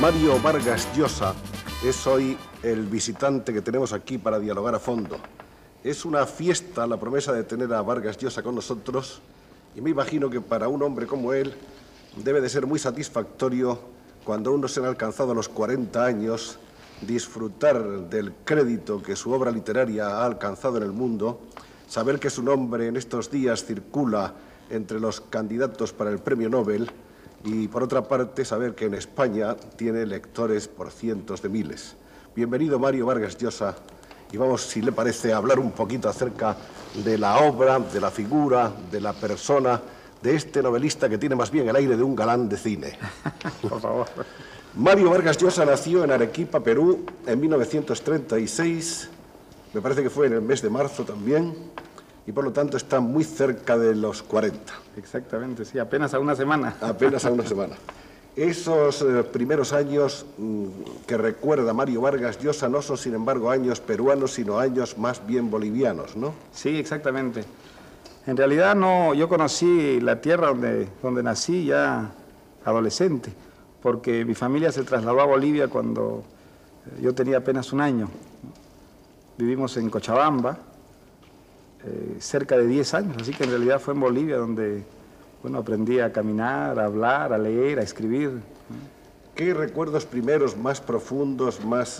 Mario Vargas Llosa es hoy el visitante que tenemos aquí para dialogar a fondo. Es una fiesta la promesa de tener a Vargas Llosa con nosotros y me imagino que para un hombre como él debe de ser muy satisfactorio cuando uno se ha alcanzado los 40 años disfrutar del crédito que su obra literaria ha alcanzado en el mundo, saber que su nombre en estos días circula entre los candidatos para el Premio Nobel y, por otra parte, saber que en España tiene lectores por cientos de miles. Bienvenido, Mario Vargas Llosa, y vamos, si le parece, a hablar un poquito acerca de la obra, de la figura, de la persona de este novelista que tiene más bien el aire de un galán de cine. Por favor. Mario Vargas Llosa nació en Arequipa, Perú, en 1936, me parece que fue en el mes de marzo también, y por lo tanto está muy cerca de los 40. Exactamente, sí, apenas a una semana. Apenas a una semana. Esos primeros años que recuerda Mario Vargas Llosa no son, sin embargo, años peruanos, sino años más bien bolivianos, ¿no? Sí, exactamente. En realidad no, yo conocí la tierra donde nací ya adolescente, porque mi familia se trasladó a Bolivia cuando yo tenía apenas un año. Vivimos en Cochabamba, cerca de 10 años, así que en realidad fue en Bolivia donde, bueno, aprendí a caminar, a hablar, a leer, a escribir. ¿Qué recuerdos primeros más profundos, más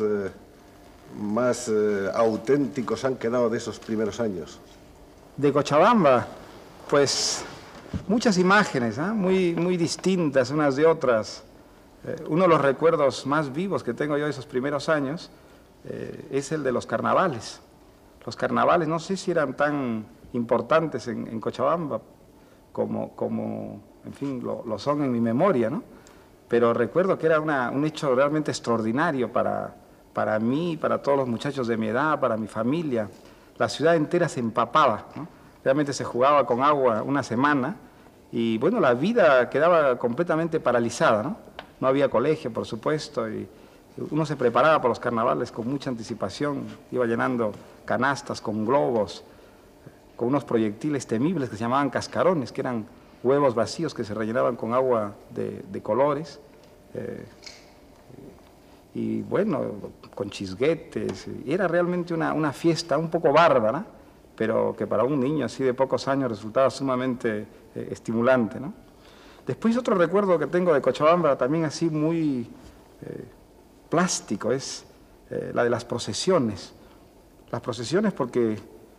auténticos han quedado de esos primeros años? De Cochabamba, pues muchas imágenes, muy distintas unas de otras. Uno de los recuerdos más vivos que tengo yo de esos primeros años es el de los carnavales. Los carnavales, no sé si eran tan importantes en Cochabamba como en fin, lo son en mi memoria, ¿no? Pero recuerdo que era un hecho realmente extraordinario para mí, para todos los muchachos de mi edad, para mi familia. La ciudad entera se empapaba, ¿no? Realmente se jugaba con agua una semana y, bueno, la vida quedaba completamente paralizada, ¿no? No había colegio, por supuesto, y uno se preparaba para los carnavales con mucha anticipación, iba llenando canastas con globos, con unos proyectiles temibles que se llamaban cascarones, que eran huevos vacíos que se rellenaban con agua de colores, y bueno, con chisguetes. Y era realmente una fiesta un poco bárbara, pero que para un niño así de pocos años resultaba sumamente estimulante, ¿no? Después otro recuerdo que tengo de Cochabamba, también así muy plástico, es la de las procesiones. Las procesiones porque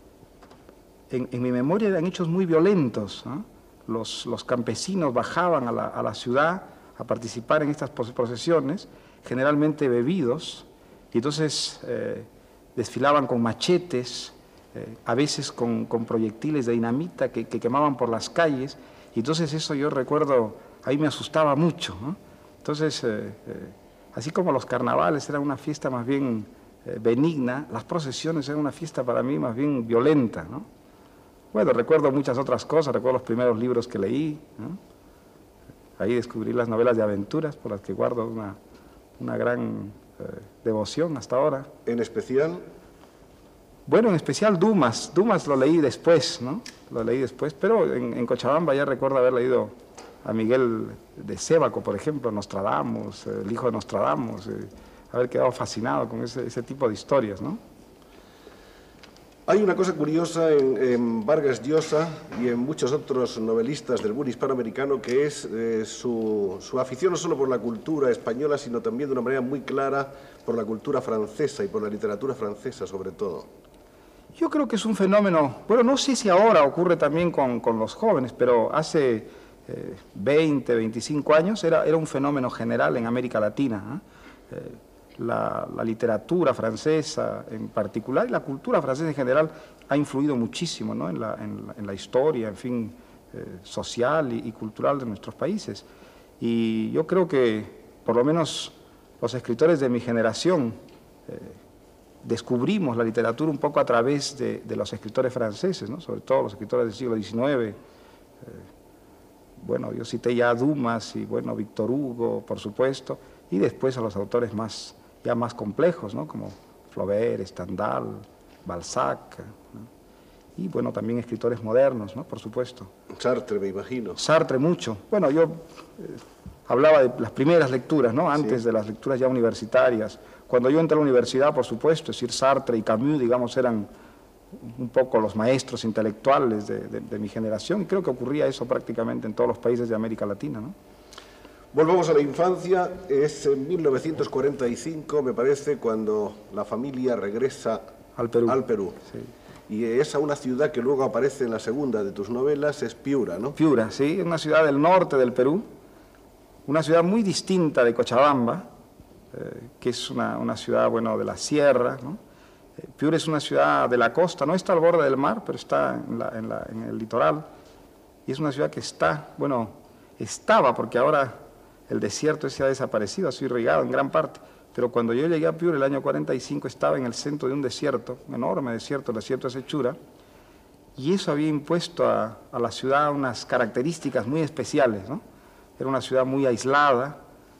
en mi memoria eran hechos muy violentos, ¿no? Los campesinos bajaban a la ciudad a participar en estas procesiones, generalmente bebidos, y entonces desfilaban con machetes, a veces con proyectiles de dinamita que quemaban por las calles, y entonces eso yo recuerdo, ahí me asustaba mucho, ¿no? Entonces, así como los carnavales eran una fiesta más bien benigna, las procesiones eran una fiesta para mí más bien violenta, ¿no? Bueno, recuerdo muchas otras cosas, recuerdo los primeros libros que leí, ¿no? Ahí descubrí las novelas de aventuras por las que guardo una gran devoción hasta ahora. ¿En especial? Bueno, en especial Dumas. Dumas lo leí después, ¿no? Lo leí después, pero en Cochabamba ya recuerdo haber leído a Miguel de Sébaco, por ejemplo, Nostradamus, el hijo de Nostradamus, haber quedado fascinado con ese tipo de historias, ¿no? Hay una cosa curiosa en Vargas Llosa y en muchos otros novelistas del boom hispanoamericano, que es su afición no solo por la cultura española, sino también de una manera muy clara por la cultura francesa y por la literatura francesa sobre todo. Yo creo que es un fenómeno, bueno, no sé si ahora ocurre también con los jóvenes, pero hace 20, 25 años era un fenómeno general en América Latina, ¿eh? La literatura francesa en particular y la cultura francesa en general ha influido muchísimo, ¿no? en la historia, en fin, social y cultural de nuestros países. Y yo creo que por lo menos los escritores de mi generación descubrimos la literatura un poco a través de los escritores franceses, ¿no? Sobre todo los escritores del siglo XIX. Bueno, yo cité ya a Dumas y, bueno, Víctor Hugo, por supuesto, y después a los autores ya más complejos, ¿no? Como Flaubert, Stendhal, Balzac, ¿no? Y, bueno, también escritores modernos, ¿no? Por supuesto. Sartre, me imagino. Sartre mucho. Bueno, yo hablaba de las primeras lecturas, ¿no? Antes de las lecturas ya universitarias. Cuando yo entré a la universidad, por supuesto, es decir, Sartre y Camus, digamos, eran un poco los maestros intelectuales de mi generación, y creo que ocurría eso prácticamente en todos los países de América Latina, ¿no? Volvamos a la infancia. Es en 1945, me parece, cuando la familia regresa al Perú. Sí. Y esa una ciudad que luego aparece en la segunda de tus novelas es Piura, ¿no? Piura, sí, es una ciudad del norte del Perú, una ciudad muy distinta de Cochabamba, que es una ciudad, bueno, de la sierra, ¿no? Piura es una ciudad de la costa, no está al borde del mar, pero está en el litoral, y es una ciudad que está, bueno, estaba, porque ahora el desierto se ha desaparecido, ha sido irrigado en gran parte, pero cuando yo llegué a Piura el año 45 estaba en el centro de un desierto, un enorme desierto, el desierto de Sechura, y eso había impuesto a la ciudad unas características muy especiales, ¿no? Era una ciudad muy aislada,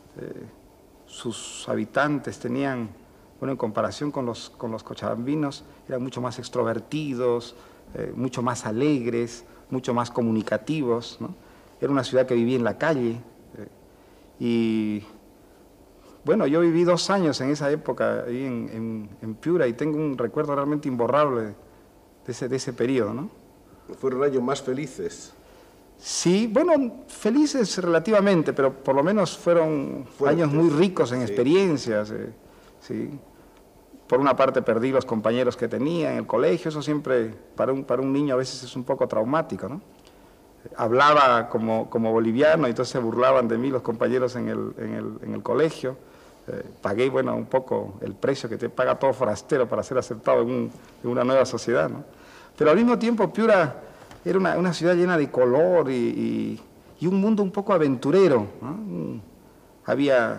sus habitantes tenían, bueno, en comparación con los cochabambinos, eran mucho más extrovertidos, mucho más alegres, mucho más comunicativos, ¿no? Era una ciudad que vivía en la calle, y bueno, yo viví 2 años en esa época ahí en Piura, y tengo un recuerdo realmente imborrable de ese periodo, ¿no? ¿Fueron años más felices? Sí, bueno, felices relativamente, pero por lo menos fueron años muy ricos en experiencias, sí. Por una parte perdí los compañeros que tenía en el colegio, eso siempre para un niño a veces es un poco traumático, ¿no? Hablaba como boliviano y entonces se burlaban de mí los compañeros en el colegio. Pagué, bueno, un poco el precio que te paga todo forastero para ser aceptado en una nueva sociedad, ¿no? Pero al mismo tiempo Piura era una ciudad llena de color y un mundo un poco aventurero, ¿no? Había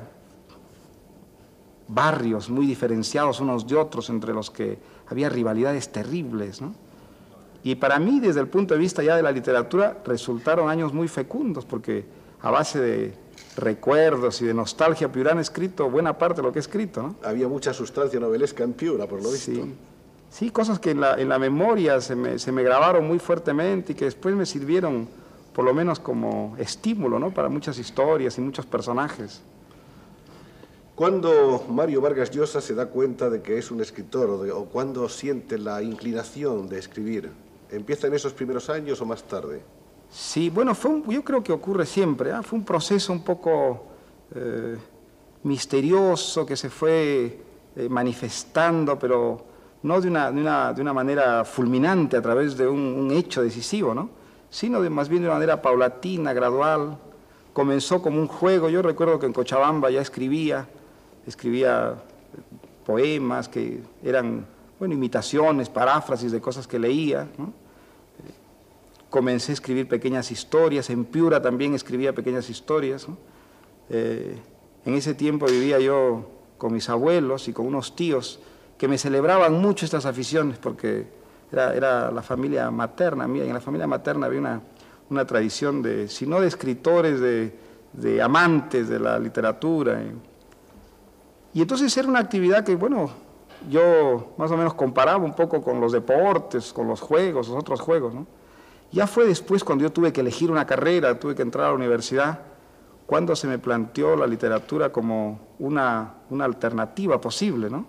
barrios muy diferenciados unos de otros, entre los que había rivalidades terribles, ¿no? Y para mí, desde el punto de vista ya de la literatura, resultaron años muy fecundos, porque a base de recuerdos y de nostalgia piurana he escrito buena parte de lo que he escrito, ¿no? Había mucha sustancia novelesca en Piura, por lo visto. Sí, cosas que en la memoria se me grabaron muy fuertemente y que después me sirvieron por lo menos como estímulo, ¿no? Para muchas historias y muchos personajes. ¿Cuándo Mario Vargas Llosa se da cuenta de que es un escritor o cuándo siente la inclinación de escribir? ¿Empieza en esos primeros años o más tarde? Sí, bueno, yo creo que ocurre siempre, ¿eh? Fue un proceso un poco misterioso que se fue manifestando, pero no de una manera fulminante a través de un hecho decisivo, ¿no? Sino más bien de una manera paulatina, gradual. Comenzó como un juego. Yo recuerdo que en Cochabamba ya escribía poemas que eran, bueno, imitaciones, paráfrasis de cosas que leía, ¿no? Comencé a escribir pequeñas historias, en Piura también escribía pequeñas historias, ¿no? En ese tiempo vivía yo con mis abuelos y con unos tíos que me celebraban mucho estas aficiones, porque era la familia materna mía, y en la familia materna había una tradición de, si no de escritores, de amantes de la literatura. Y entonces era una actividad que, bueno, yo más o menos comparaba un poco con los deportes, con los juegos, los otros juegos, ¿no? Ya fue después cuando yo tuve que elegir una carrera, tuve que entrar a la universidad, cuando se me planteó la literatura como una alternativa posible, ¿no?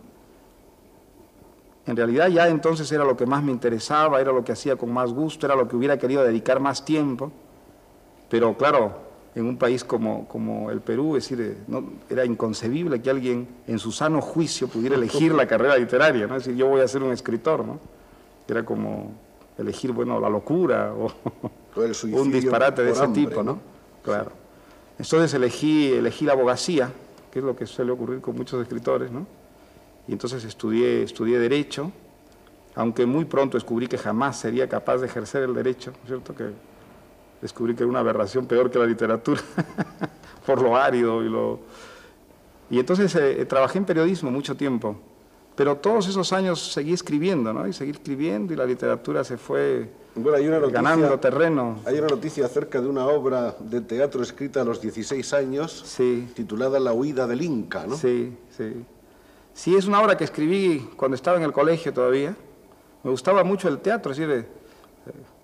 En realidad ya entonces era lo que más me interesaba, era lo que hacía con más gusto, era lo que hubiera querido dedicar más tiempo, pero claro, en un país como el Perú, es decir, era inconcebible que alguien en su sano juicio pudiera elegir la carrera literaria, ¿no? Es decir, yo voy a ser un escritor, ¿no? Era como elegir, bueno, la locura o un disparate de ese tipo, ¿no? Claro. Entonces elegí la abogacía, que es lo que suele ocurrir con muchos escritores, ¿no? Y entonces estudié Derecho, aunque muy pronto descubrí que jamás sería capaz de ejercer el derecho, ¿cierto? Que descubrí que era una aberración peor que la literatura, por lo árido y entonces trabajé en periodismo mucho tiempo, pero todos esos años seguí escribiendo, ¿no? Y seguí escribiendo y la literatura se fue ganando terreno. Hay una noticia acerca de una obra de teatro escrita a los 16 años, sí, titulada La huida del Inca, ¿no? Sí, sí. Sí, es una obra que escribí cuando estaba en el colegio todavía. Me gustaba mucho el teatro, es decir,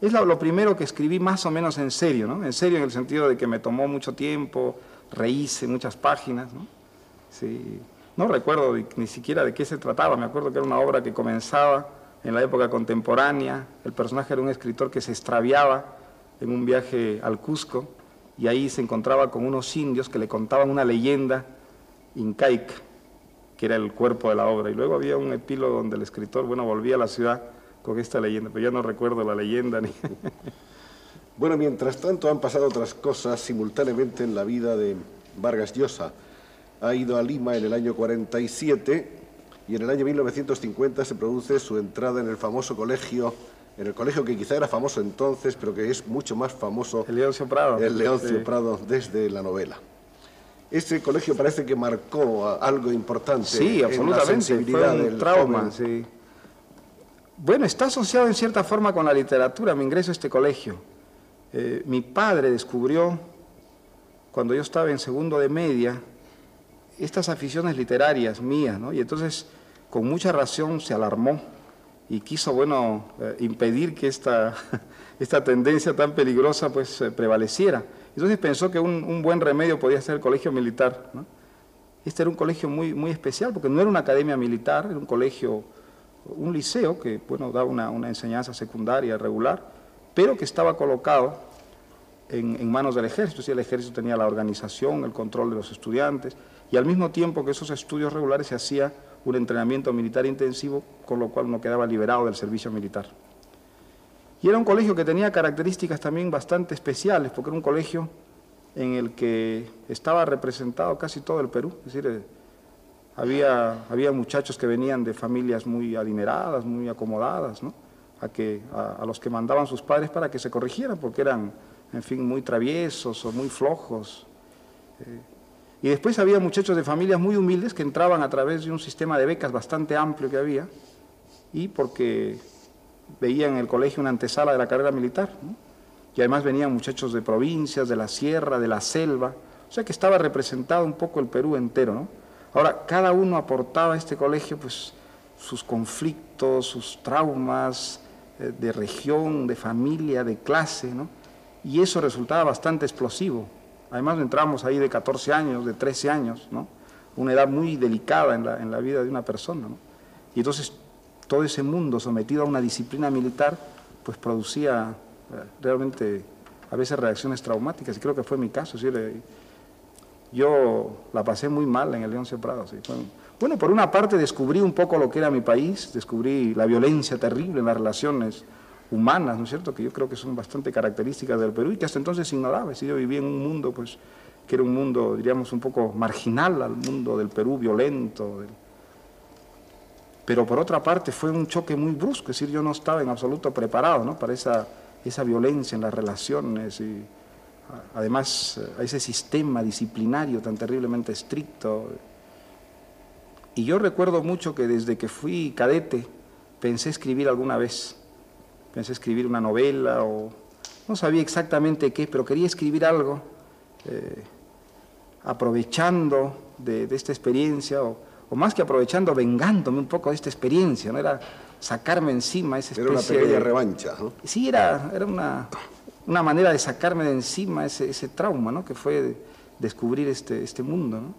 Es lo primero que escribí más o menos en serio, ¿no? En serio en el sentido de que me tomó mucho tiempo, rehice muchas páginas, ¿no? Sí. No recuerdo ni siquiera de qué se trataba, me acuerdo que era una obra que comenzaba en la época contemporánea, el personaje era un escritor que se extraviaba en un viaje al Cusco y ahí se encontraba con unos indios que le contaban una leyenda incaica, que era el cuerpo de la obra, y luego había un epílogo donde el escritor, bueno, volvía a la ciudad con esta leyenda, pero ya no recuerdo la leyenda ni... Bueno, mientras tanto han pasado otras cosas simultáneamente en la vida de Vargas Llosa. Ha ido a Lima en el año 47 y en el año 1950 se produce su entrada en el famoso colegio, en el colegio que quizá era famoso entonces, pero que es mucho más famoso. El Leoncio Prado. El Leoncio sí. Prado desde la novela. Ese colegio parece que marcó algo importante. Sí, absolutamente, en la sensibilidad fue un del trauma, joven. sí. Bueno, está asociado en cierta forma con la literatura, mi ingreso a este colegio. Mi padre descubrió, cuando yo estaba en segundo de media, estas aficiones literarias mías, ¿no? Y entonces, con mucha razón, se alarmó y quiso, bueno, impedir que esta tendencia tan peligrosa, pues, prevaleciera. Entonces pensó que un buen remedio podía ser el colegio militar, ¿no? Este era un colegio muy, muy especial, porque no era una academia militar, era un colegio, un liceo que, bueno, daba una enseñanza secundaria regular, pero que estaba colocado en manos del ejército. Es decir, el ejército tenía la organización, el control de los estudiantes, y al mismo tiempo que esos estudios regulares se hacía un entrenamiento militar intensivo, con lo cual uno quedaba liberado del servicio militar. Y era un colegio que tenía características también bastante especiales, porque era un colegio en el que estaba representado casi todo el Perú. Es decir, había muchachos que venían de familias muy adineradas, muy acomodadas, ¿no? A los que mandaban sus padres para que se corrigieran, porque eran, en fin, muy traviesos o muy flojos. Y después había muchachos de familias muy humildes que entraban a través de un sistema de becas bastante amplio que había, y porque veían en el colegio una antesala de la carrera militar, ¿no? Y además venían muchachos de provincias, de la sierra, de la selva, o sea que estaba representado un poco el Perú entero, ¿no? Ahora, cada uno aportaba a este colegio, pues, sus conflictos, sus traumas de región, de familia, de clase, ¿no? Y eso resultaba bastante explosivo. Además entramos ahí de 14 años, de 13 años, ¿no? Una edad muy delicada en la vida de una persona, ¿no? Y entonces todo ese mundo sometido a una disciplina militar, pues producía realmente a veces reacciones traumáticas, y creo que fue mi caso. ¿Sí? Yo la pasé muy mal en el Leoncio Prado. ¿Sí? Bueno, por una parte descubrí un poco lo que era mi país, descubrí la violencia terrible en las relaciones humanas, ¿no es cierto?, que yo creo que son bastante características del Perú y que hasta entonces ignoraba. ¿Sí? Yo vivía en un mundo, pues, que era un mundo, diríamos, un poco marginal al mundo del Perú violento. Pero por otra parte fue un choque muy brusco, es decir, yo no estaba en absoluto preparado, ¿no?, para esa violencia en las relaciones y además a ese sistema disciplinario tan terriblemente estricto. Y yo recuerdo mucho que desde que fui cadete pensé escribir alguna vez, pensé escribir una novela o no sabía exactamente qué, pero quería escribir algo aprovechando de esta experiencia o más que aprovechando, vengándome un poco de esta experiencia, ¿no? Era sacarme encima esa especie de... Era una pequeña revancha, ¿no? Sí, era una manera de sacarme de encima ese trauma, ¿no?, que fue descubrir este mundo, ¿no?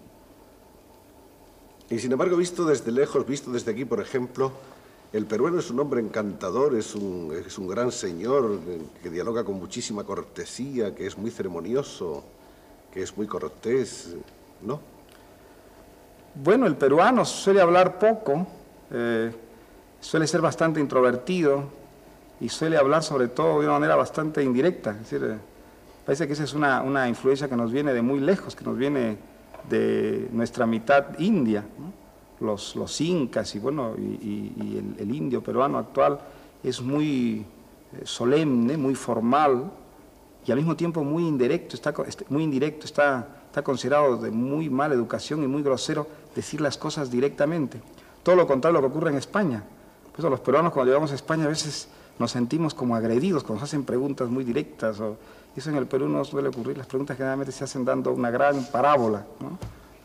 Y sin embargo, visto desde lejos, visto desde aquí, por ejemplo, el peruano es un hombre encantador, es un gran señor que dialoga con muchísima cortesía, que es muy ceremonioso, que es muy cortés, ¿no? Bueno, el peruano suele hablar poco, suele ser bastante introvertido y suele hablar sobre todo de una manera bastante indirecta. Es decir, parece que esa es una influencia que nos viene de muy lejos, que nos viene de nuestra mitad india, ¿no? Los incas y bueno, y el indio peruano actual es muy solemne, muy formal y al mismo tiempo muy indirecto, está considerado de muy mala educación y muy grosero decir las cosas directamente. Todo lo contrario a lo que ocurre en España. Por eso los peruanos cuando llegamos a España a veces nos sentimos como agredidos cuando nos hacen preguntas muy directas. Eso en el Perú no suele ocurrir, las preguntas generalmente se hacen dando una gran parábola, ¿no?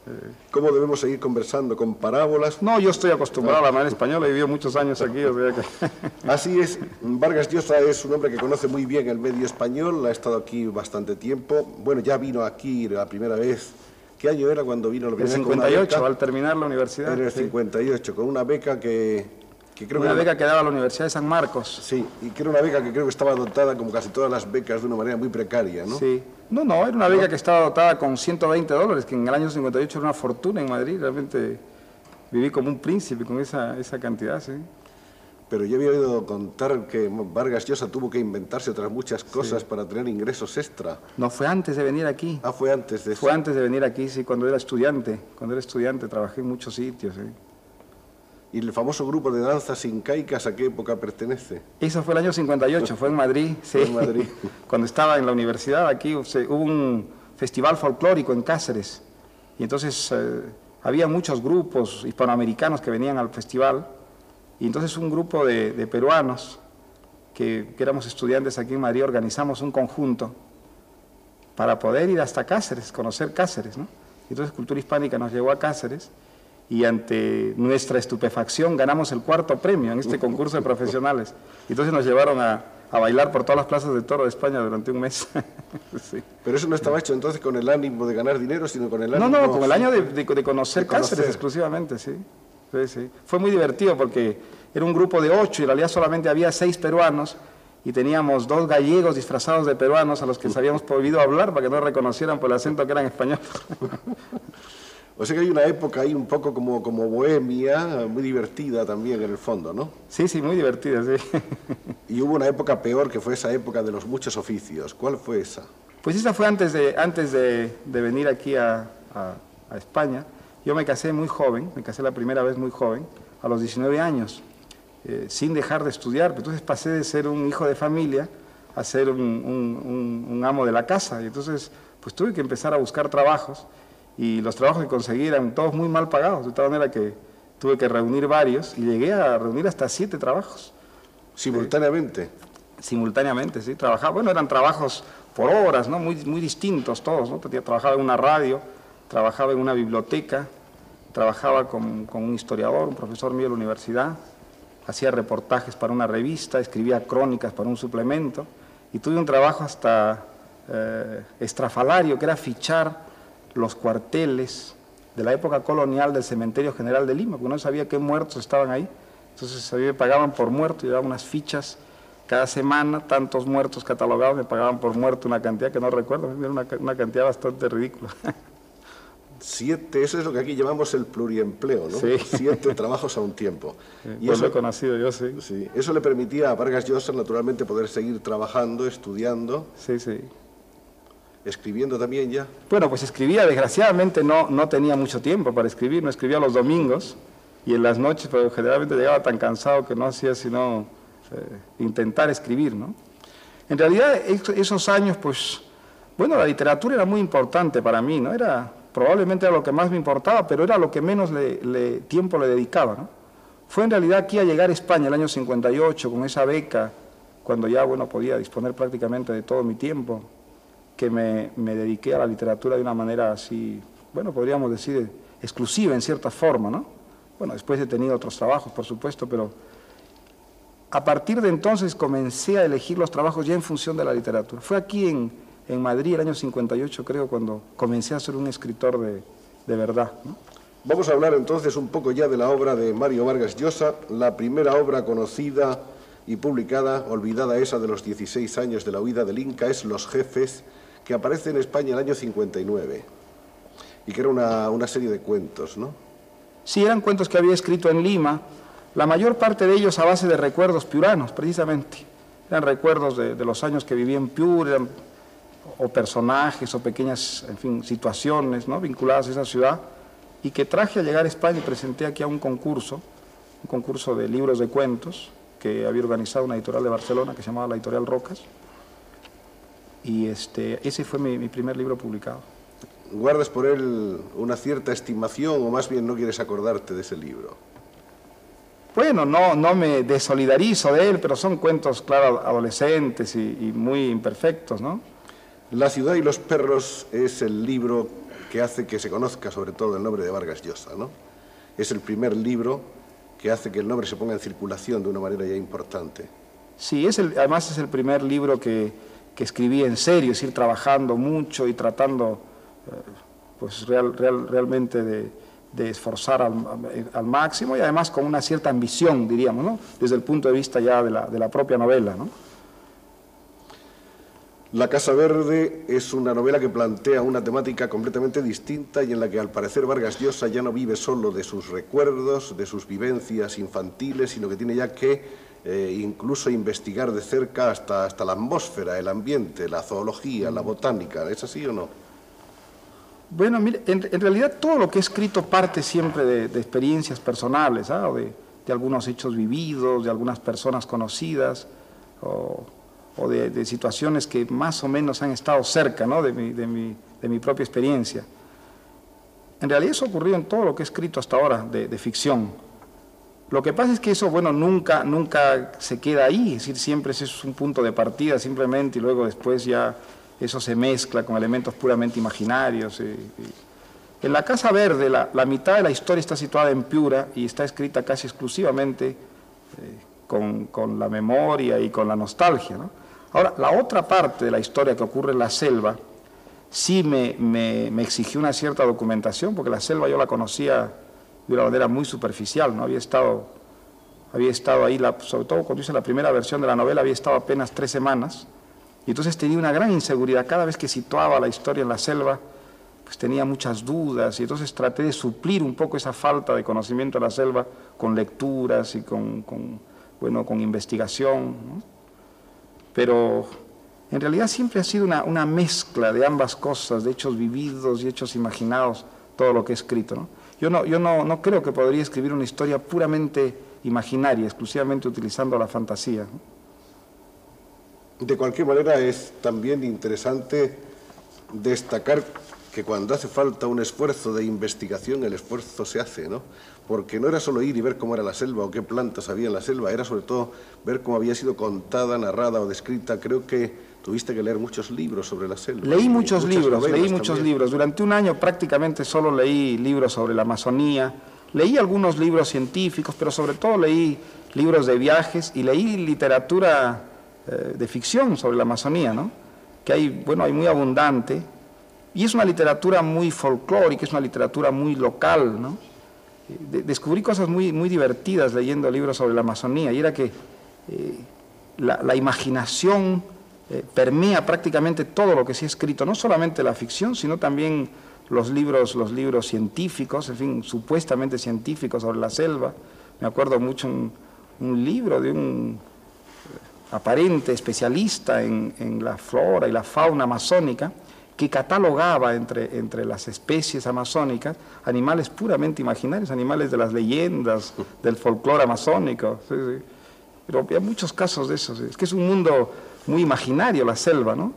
¿Cómo debemos seguir conversando? ¿Con parábolas? No, yo estoy acostumbrado a la manera española, he vivido muchos años aquí, o sea que... Así es, Vargas Llosa es un hombre que conoce muy bien el medio español, ha estado aquí bastante tiempo. Bueno, ya vino aquí la primera vez. ¿Qué año era cuando vino la primera vez? En el 58, al terminar la universidad. En el 58, con una beca que creo una beca que daba la Universidad de San Marcos. Sí, y que era una beca que creo que estaba dotada, como casi todas las becas, de una manera muy precaria, ¿no? Sí. No, era una beca que estaba dotada con $120, que en el año 58 era una fortuna en Madrid. Realmente viví como un príncipe con esa cantidad, sí. Pero yo había oído contar que Vargas Llosa tuvo que inventarse otras muchas cosas para tener ingresos extra. No, fue antes de venir aquí. Ah, fue antes de eso. Fue antes de venir aquí, sí, cuando era estudiante. Cuando era estudiante trabajé en muchos sitios, sí. ¿Y el famoso grupo de danzas incaicas a qué época pertenece? Eso fue el año 58, fue en Madrid, sí. Fue en Madrid. Cuando estaba en la universidad, aquí hubo un festival folclórico en Cáceres. Y entonces había muchos grupos hispanoamericanos que venían al festival. Y entonces un grupo de peruanos, que éramos estudiantes aquí en Madrid, organizamos un conjunto para poder ir hasta Cáceres, conocer Cáceres, ¿no? Y entonces Cultura Hispánica nos llevó a Cáceres. Y ante nuestra estupefacción ganamos el 4º premio en este concurso de profesionales. Y entonces nos llevaron a bailar por todas las plazas de toro de España durante un mes. Sí. Pero eso no estaba hecho entonces con el ánimo de ganar dinero, sino con el ánimo... No, con el ánimo de conocer Cáceres exclusivamente, sí. Sí. Fue muy divertido porque era un grupo de 8 y en realidad solamente había 6 peruanos y teníamos 2 gallegos disfrazados de peruanos a los que les habíamos prohibido hablar para que no reconocieran por el acento que eran españoles. O sea que hay una época ahí un poco como bohemia, muy divertida también en el fondo, ¿no? Sí, muy divertida, sí. Y hubo una época peor, que fue esa época de los muchos oficios. ¿Cuál fue esa? Pues esa fue antes de venir aquí a España. Yo me casé muy joven, me casé la primera vez muy joven, a los 19 años, sin dejar de estudiar. Entonces pasé de ser un hijo de familia a ser un amo de la casa. Y entonces pues tuve que empezar a buscar trabajos. Y los trabajos que conseguí eran todos muy mal pagados, de tal manera que tuve que reunir varios y llegué a reunir hasta 7 trabajos. ¿Simultáneamente? Simultáneamente, sí. Trabajaba, bueno, eran trabajos por horas, ¿no? Muy distintos todos, ¿no? Trabajaba en una radio, trabajaba en una biblioteca, trabajaba con un historiador, un profesor mío de la universidad, hacía reportajes para una revista, escribía crónicas para un suplemento y tuve un trabajo hasta estrafalario, que era fichar los cuarteles de la época colonial del Cementerio General de Lima, porque no sabía qué muertos estaban ahí. Entonces a mí me pagaban por muerto, llevaba unas fichas cada semana, tantos muertos catalogados, me pagaban por muerto una cantidad que no recuerdo, era una cantidad bastante ridícula. 7, eso es lo que aquí llamamos el pluriempleo, ¿no? Sí. 7 trabajos a un tiempo. Y pues eso lo he conocido yo, sí. Sí. Eso le permitía a Vargas Llosa, naturalmente, poder seguir trabajando, estudiando. Sí. ¿Escribiendo también ya? Bueno, pues escribía, desgraciadamente no tenía mucho tiempo para escribir, no escribía los domingos y en las noches, pero generalmente llegaba tan cansado que no hacía sino intentar escribir, ¿no? En realidad, esos años, pues, bueno, la literatura era muy importante para mí, ¿no? Probablemente era lo que más me importaba, pero era lo que menos tiempo le dedicaba, ¿no? Fue en realidad aquí a llegar a España el año 58 con esa beca, cuando ya, bueno, podía disponer prácticamente de todo mi tiempo, que me dediqué a la literatura de una manera así, bueno, podríamos decir, exclusiva en cierta forma, ¿no? Bueno, después he tenido otros trabajos, por supuesto, pero a partir de entonces comencé a elegir los trabajos ya en función de la literatura. Fue aquí en Madrid, el año 58, creo, cuando comencé a ser un escritor de verdad, ¿no? Vamos a hablar entonces un poco ya de la obra de Mario Vargas Llosa, la primera obra conocida y publicada, olvidada esa de los 16 años de la huida del Inca, es Los Jefes, que aparece en España en el año 59, y que era una serie de cuentos, ¿no? Sí, eran cuentos que había escrito en Lima, la mayor parte de ellos a base de recuerdos piuranos, precisamente. Eran recuerdos de los años que viví en Piura, o personajes, o pequeñas, en fin, situaciones, ¿no?, vinculadas a esa ciudad, y que traje a llegar a España y presenté aquí a un concurso de libros de cuentos, que había organizado una editorial de Barcelona, que se llamaba la Editorial Rocas, y ese fue mi primer libro publicado. ¿Guardas por él una cierta estimación o más bien no quieres acordarte de ese libro? Bueno, no me desolidarizo de él, pero son cuentos, claro, adolescentes y muy imperfectos, ¿no? La ciudad y los perros es el libro que hace que se conozca sobre todo el nombre de Vargas Llosa, ¿no? Es el primer libro que hace que el nombre se ponga en circulación de una manera ya importante. Sí, además es el primer libro que escribí en serio, es decir, trabajando mucho y tratando pues realmente de esforzar al máximo, y además con una cierta ambición, diríamos, ¿no? Desde el punto de vista ya de la propia novela, ¿no? La Casa Verde es una novela que plantea una temática completamente distinta y en la que al parecer Vargas Llosa ya no vive solo de sus recuerdos, de sus vivencias infantiles, sino que tiene ya que incluso investigar de cerca hasta la atmósfera, el ambiente, la zoología, la botánica. ¿Es así o no? Bueno, mire, en realidad todo lo que he escrito parte siempre de experiencias personales, ¿ah? O de algunos hechos vividos, de algunas personas conocidas, o de situaciones que más o menos han estado cerca, ¿no? de mi propia experiencia. En realidad eso ha ocurrido en todo lo que he escrito hasta ahora de ficción. Lo que pasa es que eso, bueno, nunca se queda ahí, es decir, siempre ese es un punto de partida simplemente, y luego después ya eso se mezcla con elementos puramente imaginarios. En La Casa Verde, la mitad de la historia está situada en Piura y está escrita casi exclusivamente con la memoria y con la nostalgia, ¿no? Ahora, la otra parte de la historia que ocurre en la selva sí me exigió una cierta documentación, porque la selva yo la conocía de una manera muy superficial, ¿no? Había estado ahí, sobre todo cuando hice la primera versión de la novela, había estado apenas 3 semanas, y entonces tenía una gran inseguridad. Cada vez que situaba la historia en la selva, pues tenía muchas dudas, y entonces traté de suplir un poco esa falta de conocimiento de la selva con lecturas y con investigación, ¿no? Pero en realidad siempre ha sido una mezcla de ambas cosas, de hechos vividos y hechos imaginados, todo lo que he escrito, ¿no? Yo no creo que podría escribir una historia puramente imaginaria, exclusivamente utilizando la fantasía, ¿no? De cualquier manera, es también interesante destacar que cuando hace falta un esfuerzo de investigación, el esfuerzo se hace, ¿no? Porque no era solo ir y ver cómo era la selva o qué plantas había en la selva, era sobre todo ver cómo había sido contada, narrada o descrita. Creo que tuviste que leer muchos libros sobre la selva. Leí muchos libros. Durante un año prácticamente solo leí libros sobre la Amazonía, leí algunos libros científicos, pero sobre todo leí libros de viajes y leí literatura de ficción sobre la Amazonía, ¿no? Que hay muy abundante, y es una literatura muy folclórica, es una literatura muy local, ¿no? Descubrí cosas muy divertidas leyendo libros sobre la Amazonía, y era que la imaginación permea prácticamente todo lo que se ha escrito, no solamente la ficción, sino también los libros científicos, en fin, supuestamente científicos sobre la selva. Me acuerdo mucho un libro de un aparente especialista en la flora y la fauna amazónica, que catalogaba entre las especies amazónicas animales puramente imaginarios, animales de las leyendas, del folclore amazónico. Sí. Pero hay muchos casos de eso. Es que es un mundo muy imaginario la selva, ¿no?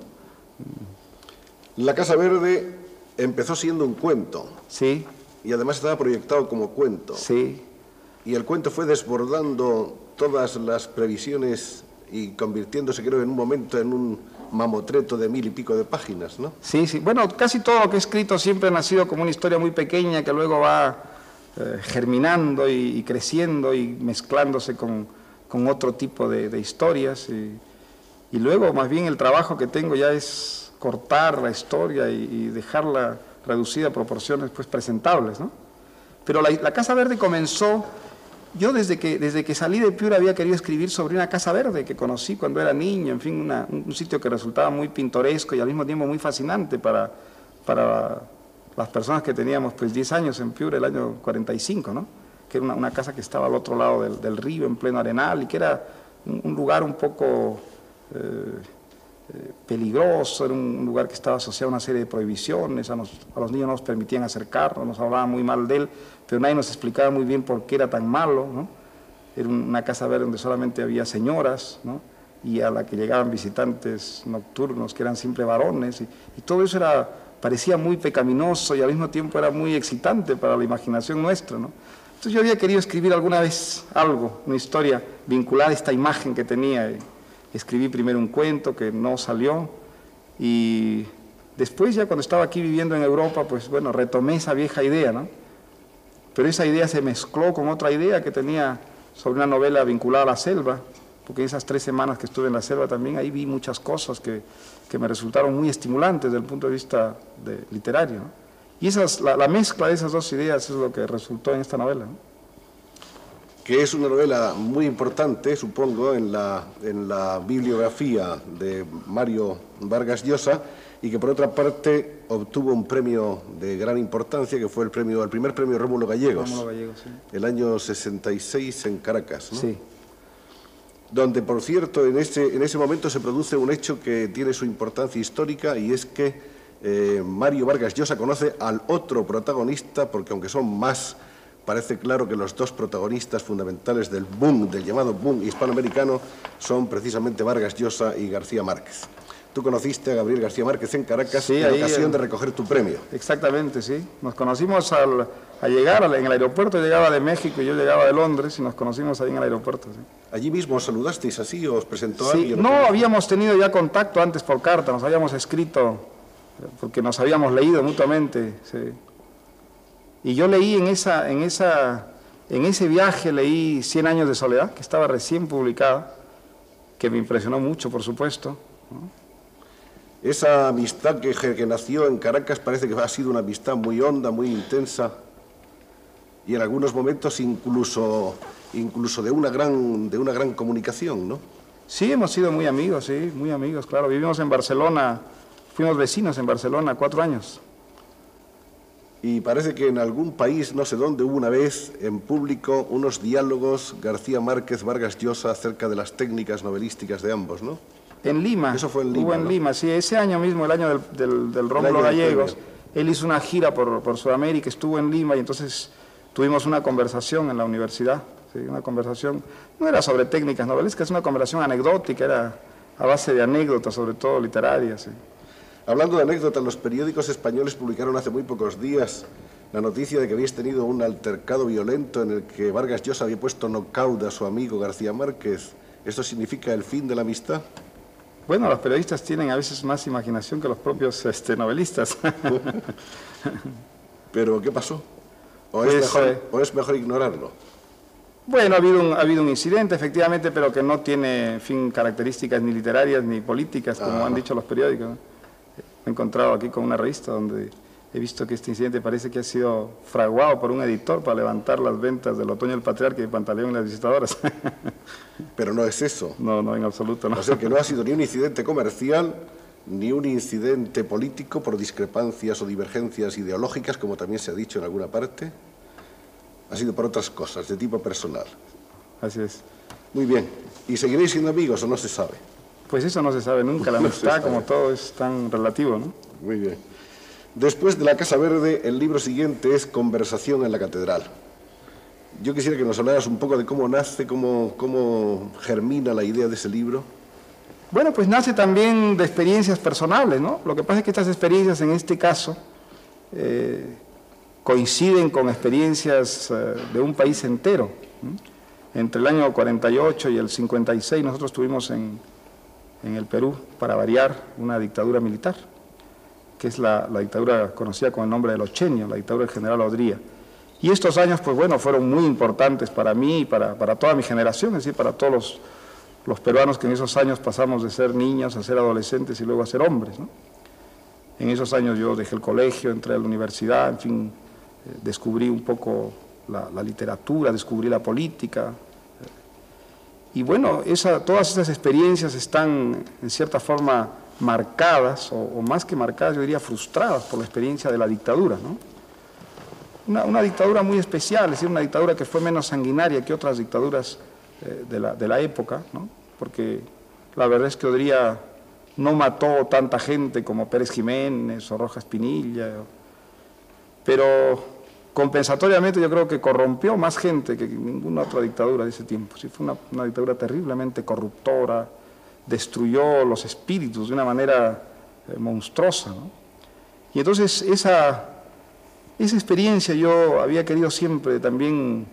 La Casa Verde empezó siendo un cuento. Sí. Y además estaba proyectado como cuento. Sí. Y el cuento fue desbordando todas las previsiones y convirtiéndose, creo, en un momento en un mamotreto de 1000 y pico de páginas, ¿no? Sí. Bueno, casi todo lo que he escrito siempre ha nacido como una historia muy pequeña que luego va germinando y creciendo y mezclándose con otro tipo de historias. Y luego, más bien, el trabajo que tengo ya es cortar la historia y dejarla reducida a proporciones pues presentables, ¿no? Pero la Casa Verde comenzó. Yo desde que salí de Piura había querido escribir sobre una casa verde que conocí cuando era niño, en fin, un sitio que resultaba muy pintoresco y al mismo tiempo muy fascinante para las personas que teníamos pues 10 años en Piura, el año 45, ¿no? Que era una casa que estaba al otro lado del río, en pleno arenal, y que era un lugar un poco peligroso, era un lugar que estaba asociado a una serie de prohibiciones, a los niños no nos permitían acercarnos, nos hablaban muy mal de él, pero nadie nos explicaba muy bien por qué era tan malo, ¿no? Era una casa verde donde solamente había señoras, ¿no? Y a la que llegaban visitantes nocturnos que eran siempre varones, y todo eso parecía muy pecaminoso y al mismo tiempo era muy excitante para la imaginación nuestra, ¿no? Entonces yo había querido escribir alguna vez algo, una historia vinculada a esta imagen que tenía. Escribí primero un cuento que no salió y Después, ya cuando estaba aquí viviendo en Europa, pues bueno, retomé esa vieja idea, ¿no? Pero esa idea se mezcló con otra idea que tenía sobre una novela vinculada a la selva, porque esas 3 semanas que estuve en la selva también ahí vi muchas cosas que me resultaron muy estimulantes desde el punto de vista literario, ¿no? Y la mezcla de esas 2 ideas es lo que resultó en esta novela, ¿no? Que es una novela muy importante, supongo, en la bibliografía de Mario Vargas Llosa, y que por otra parte obtuvo un premio de gran importancia, que fue el primer premio Rómulo Gallegos, sí. El año 66 en Caracas, ¿no? Sí. Donde, por cierto, en ese momento se produce un hecho que tiene su importancia histórica, y es que Mario Vargas Llosa conoce al otro protagonista, porque aunque son más, parece claro que los 2 protagonistas fundamentales del llamado boom hispanoamericano, son precisamente Vargas Llosa y García Márquez. Tú conociste a Gabriel García Márquez en Caracas, sí, en ocasión de recoger tu premio. Exactamente, sí. Nos conocimos al llegar en el aeropuerto. Llegaba de México y yo llegaba de Londres, y nos conocimos ahí en el aeropuerto. ¿Sí? ¿Allí mismo os saludasteis así o os presentó sí, alguien? No, habíamos tenido ya contacto antes por carta, nos habíamos escrito porque nos habíamos leído mutuamente. Sí. Y yo leí en ese viaje, leí 100 años de soledad, que estaba recién publicada, que me impresionó mucho, por supuesto, ¿no? Esa amistad que nació en Caracas parece que ha sido una amistad muy honda, muy intensa, y en algunos momentos incluso de una gran comunicación, ¿no? Sí, hemos sido muy amigos, sí, muy amigos, claro. Vivimos en Barcelona, fuimos vecinos en Barcelona 4 años. Y parece que en algún país, no sé dónde, hubo una vez en público unos diálogos García Márquez-Vargas Llosa acerca de las técnicas novelísticas de ambos, ¿no? En Lima. Eso fue en Lima, Hubo en, ¿no? Lima, sí, ese año mismo, el año del Rómulo Gallegos, él hizo una gira por Sudamérica, estuvo en Lima, y entonces tuvimos una conversación en la universidad, ¿sí? Una conversación, no era sobre técnicas novelescas, es una conversación anecdótica, era a base de anécdotas, sobre todo literarias, ¿sí? Hablando de anécdotas, los periódicos españoles publicaron hace muy pocos días la noticia de que habéis tenido un altercado violento en el que Vargas Llosa había puesto nocaut a su amigo García Márquez. ¿Esto significa el fin de la amistad? Bueno, los periodistas tienen a veces más imaginación que los propios novelistas. ¿Pero qué pasó? ¿O es mejor ignorarlo? Bueno, ha habido un incidente, efectivamente, pero que no tiene, en fin, características ni literarias ni políticas, como han dicho los periódicos, ¿no? Me he encontrado aquí con una revista donde he visto que este incidente parece que ha sido fraguado por un editor para levantar las ventas del Otoño del Patriarca y Pantaleón y las Visitadoras. Pero no es eso. No, en absoluto no. O sea que no ha sido ni un incidente comercial, ni un incidente político por discrepancias o divergencias ideológicas, como también se ha dicho en alguna parte. Ha sido por otras cosas, de tipo personal. Así es. Muy bien. ¿Y seguiréis siendo amigos o no se sabe? Pues eso no se sabe nunca. La amistad, como todo, es tan relativo, ¿no? Muy bien. Después de La Casa Verde, el libro siguiente es Conversación en la Catedral. Yo quisiera que nos hablaras un poco de cómo nace, cómo germina la idea de ese libro. Bueno, pues nace también de experiencias personales, ¿no? Lo que pasa es que estas experiencias, en este caso, coinciden con experiencias de un país entero, ¿no? Entre el año 48 y el 56 nosotros tuvimos en el Perú, para variar, una dictadura militar, que es la dictadura conocida con el nombre de los Chenios, la dictadura del general Odría. Y estos años, pues bueno, fueron muy importantes para mí y para toda mi generación, es decir, para todos los peruanos que en esos años pasamos de ser niños a ser adolescentes y luego a ser hombres, ¿no? En esos años yo dejé el colegio, entré a la universidad, en fin, descubrí un poco la literatura, descubrí la política. Y bueno, todas esas experiencias están en cierta forma marcadas, o más que marcadas, yo diría frustradas por la experiencia de la dictadura, ¿no? Una dictadura muy especial, es decir, una dictadura que fue menos sanguinaria que otras dictaduras de la época, ¿no? Porque la verdad es que Odría no mató tanta gente como Pérez Jiménez o Rojas Pinilla, pero compensatoriamente yo creo que corrompió más gente que ninguna otra dictadura de ese tiempo. Sí, fue una dictadura terriblemente corruptora, destruyó los espíritus de una manera monstruosa, ¿no? Y entonces esa experiencia yo había querido siempre también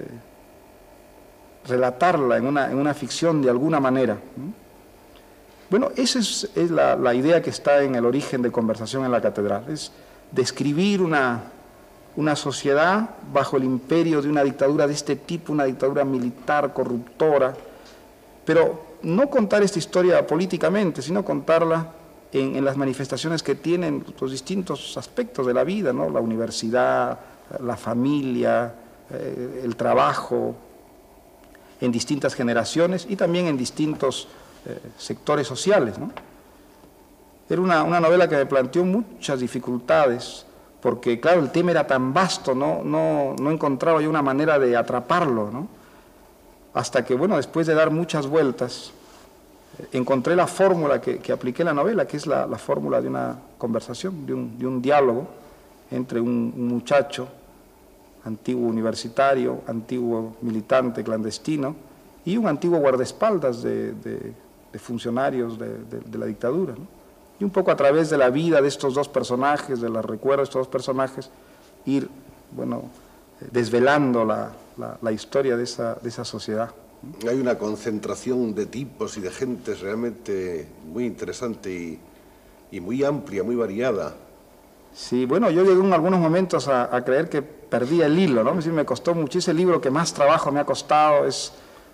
relatarla en una ficción de alguna manera, ¿no? Bueno, esa es la idea que está en el origen de Conversación en la Catedral, es describir una sociedad bajo el imperio de una dictadura de este tipo, una dictadura militar, corruptora, pero no contar esta historia políticamente, sino contarla en las manifestaciones que tienen los distintos aspectos de la vida, ¿no? La universidad, la familia, el trabajo, en distintas generaciones y también en distintos sectores sociales, ¿no? Era una novela que me planteó muchas dificultades, porque claro, el tema era tan vasto, no encontraba yo una manera de atraparlo, ¿no? Hasta que, bueno, después de dar muchas vueltas, encontré la fórmula que apliqué en la novela, que es la fórmula de una conversación, de un diálogo entre un muchacho, antiguo universitario, antiguo militante clandestino, y un antiguo guardaespaldas de funcionarios de la dictadura, ¿no? Y un poco a través de la vida de estos dos personajes, de los recuerdos de estos dos personajes, ir, bueno, desvelando la historia de esa sociedad. Hay una concentración de tipos y de gentes realmente muy interesante y muy amplia, muy variada. Sí, bueno, yo llegué en algunos momentos a creer que perdía el hilo, ¿no? Es decir, me costó mucho, ese libro que más trabajo me ha costado, es,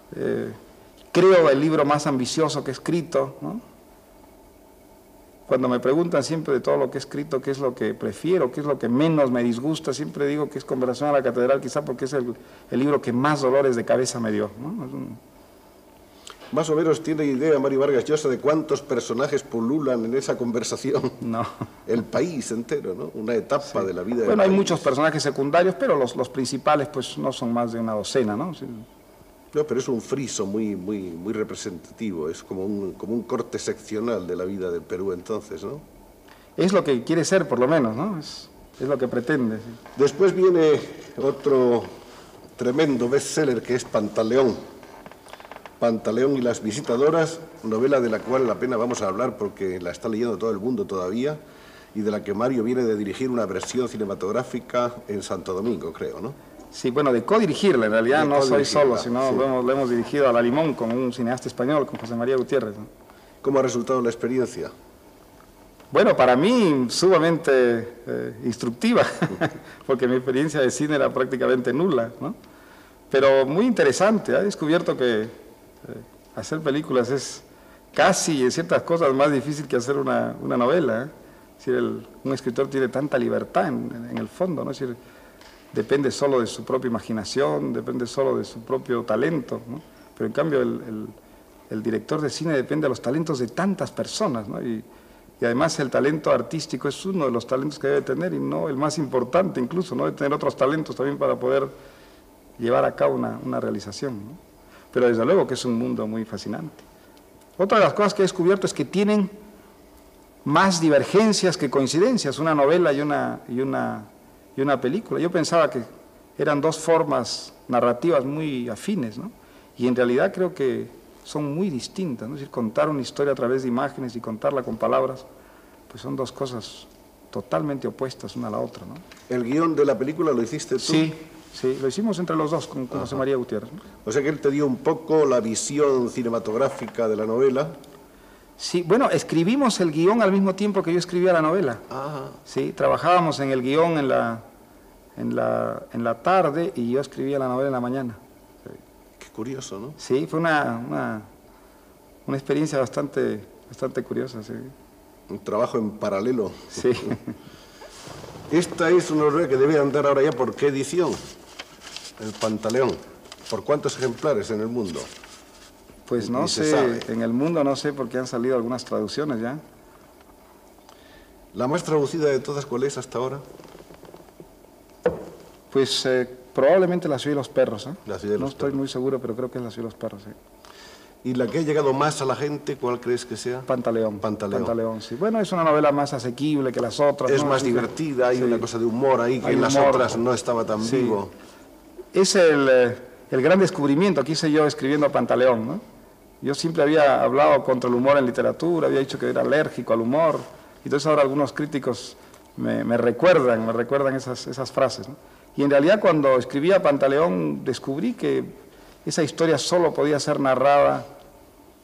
creo, el libro más ambicioso que he escrito, ¿no? Cuando me preguntan siempre de todo lo que he escrito, qué es lo que prefiero, qué es lo que menos me disgusta, siempre digo que es Conversación a la Catedral, quizá porque es el libro que más dolores de cabeza me dio, ¿no? Más o menos tiene idea Mario Vargas Llosa de cuántos personajes pululan en esa conversación. No. El país entero, ¿no? Una etapa de la vida del Bueno, hay país. muchos personajes secundarios, pero los principales pues no son más de una docena, ¿no? Sí. No, pero es un friso muy representativo, es como un corte seccional de la vida del Perú entonces, ¿no? Es lo que quiere ser, por lo menos, ¿no? Es lo que pretende. Sí. Después viene otro tremendo bestseller que es Pantaleón. Pantaleón y las visitadoras, novela de la cual la pena vamos a hablar porque la está leyendo todo el mundo todavía y de la que Mario viene de dirigir una versión cinematográfica en Santo Domingo, creo, ¿no? Sí, bueno, de codirigirla, en realidad no soy solo, sino sí. lo hemos dirigido a La Limón con un cineasta español, con José María Gutiérrez, ¿no? ¿Cómo ha resultado la experiencia? Bueno, para mí sumamente instructiva, porque mi experiencia de cine era prácticamente nula, ¿no? Pero muy interesante, he descubierto que hacer películas es casi en ciertas cosas más difícil que hacer una novela, ¿eh? Es decir, un escritor tiene tanta libertad en el fondo, ¿no? Es decir, depende solo de su propia imaginación, depende solo de su propio talento, ¿no? Pero en cambio el director de cine depende de los talentos de tantas personas, ¿no? Y además el talento artístico es uno de los talentos que debe tener y no el más importante incluso, ¿no? Debe tener otros talentos también para poder llevar a cabo una realización, ¿no? Pero desde luego que es un mundo muy fascinante. Otra de las cosas que he descubierto es que tienen más divergencias que coincidencias, una novela y una película. Yo pensaba que eran dos formas narrativas muy afines, ¿no? Y en realidad creo que son muy distintas, ¿no? Es decir, contar una historia a través de imágenes y contarla con palabras, pues son dos cosas totalmente opuestas una a la otra, ¿no? ¿El guión de la película lo hiciste tú? Sí, lo hicimos entre los dos con José María Gutiérrez, ¿no? O sea que él te dio un poco la visión cinematográfica de la novela. Sí, bueno, escribimos el guión al mismo tiempo que yo escribía la novela. Sí, trabajábamos en el guión en la tarde y yo escribía la novela en la mañana. Qué curioso, ¿no? Sí, fue una experiencia bastante curiosa, sí. Un trabajo en paralelo. Sí. Esta es una novela que debe andar ahora ya por qué edición, el Pantaleón. ¿Por cuántos ejemplares en el mundo? Pues no sé, en el mundo no sé porque han salido algunas traducciones ya. ¿La más traducida de todas cuál es hasta ahora? Pues probablemente La ciudad y los perros, ¿eh? La ciudad y los no estoy perros. muy seguro, pero creo que es La ciudad y los perros, sí. ¿Y la que ha llegado más a la gente, cuál crees que sea? Pantaleón. Pantaleón. Pantaleón, sí. Bueno, es una novela más asequible que las otras, Es ¿no? más Sí, divertida, hay sí. una cosa de humor ahí que Hay en las humor. otras no estaba tan Sí. vivo. Es el gran descubrimiento que hice yo escribiendo Pantaleón, ¿no? Yo siempre había hablado contra el humor en literatura, había dicho que era alérgico al humor, y entonces ahora algunos críticos me recuerdan esas frases, ¿no? Y en realidad cuando escribía Pantaleón descubrí que esa historia solo podía ser narrada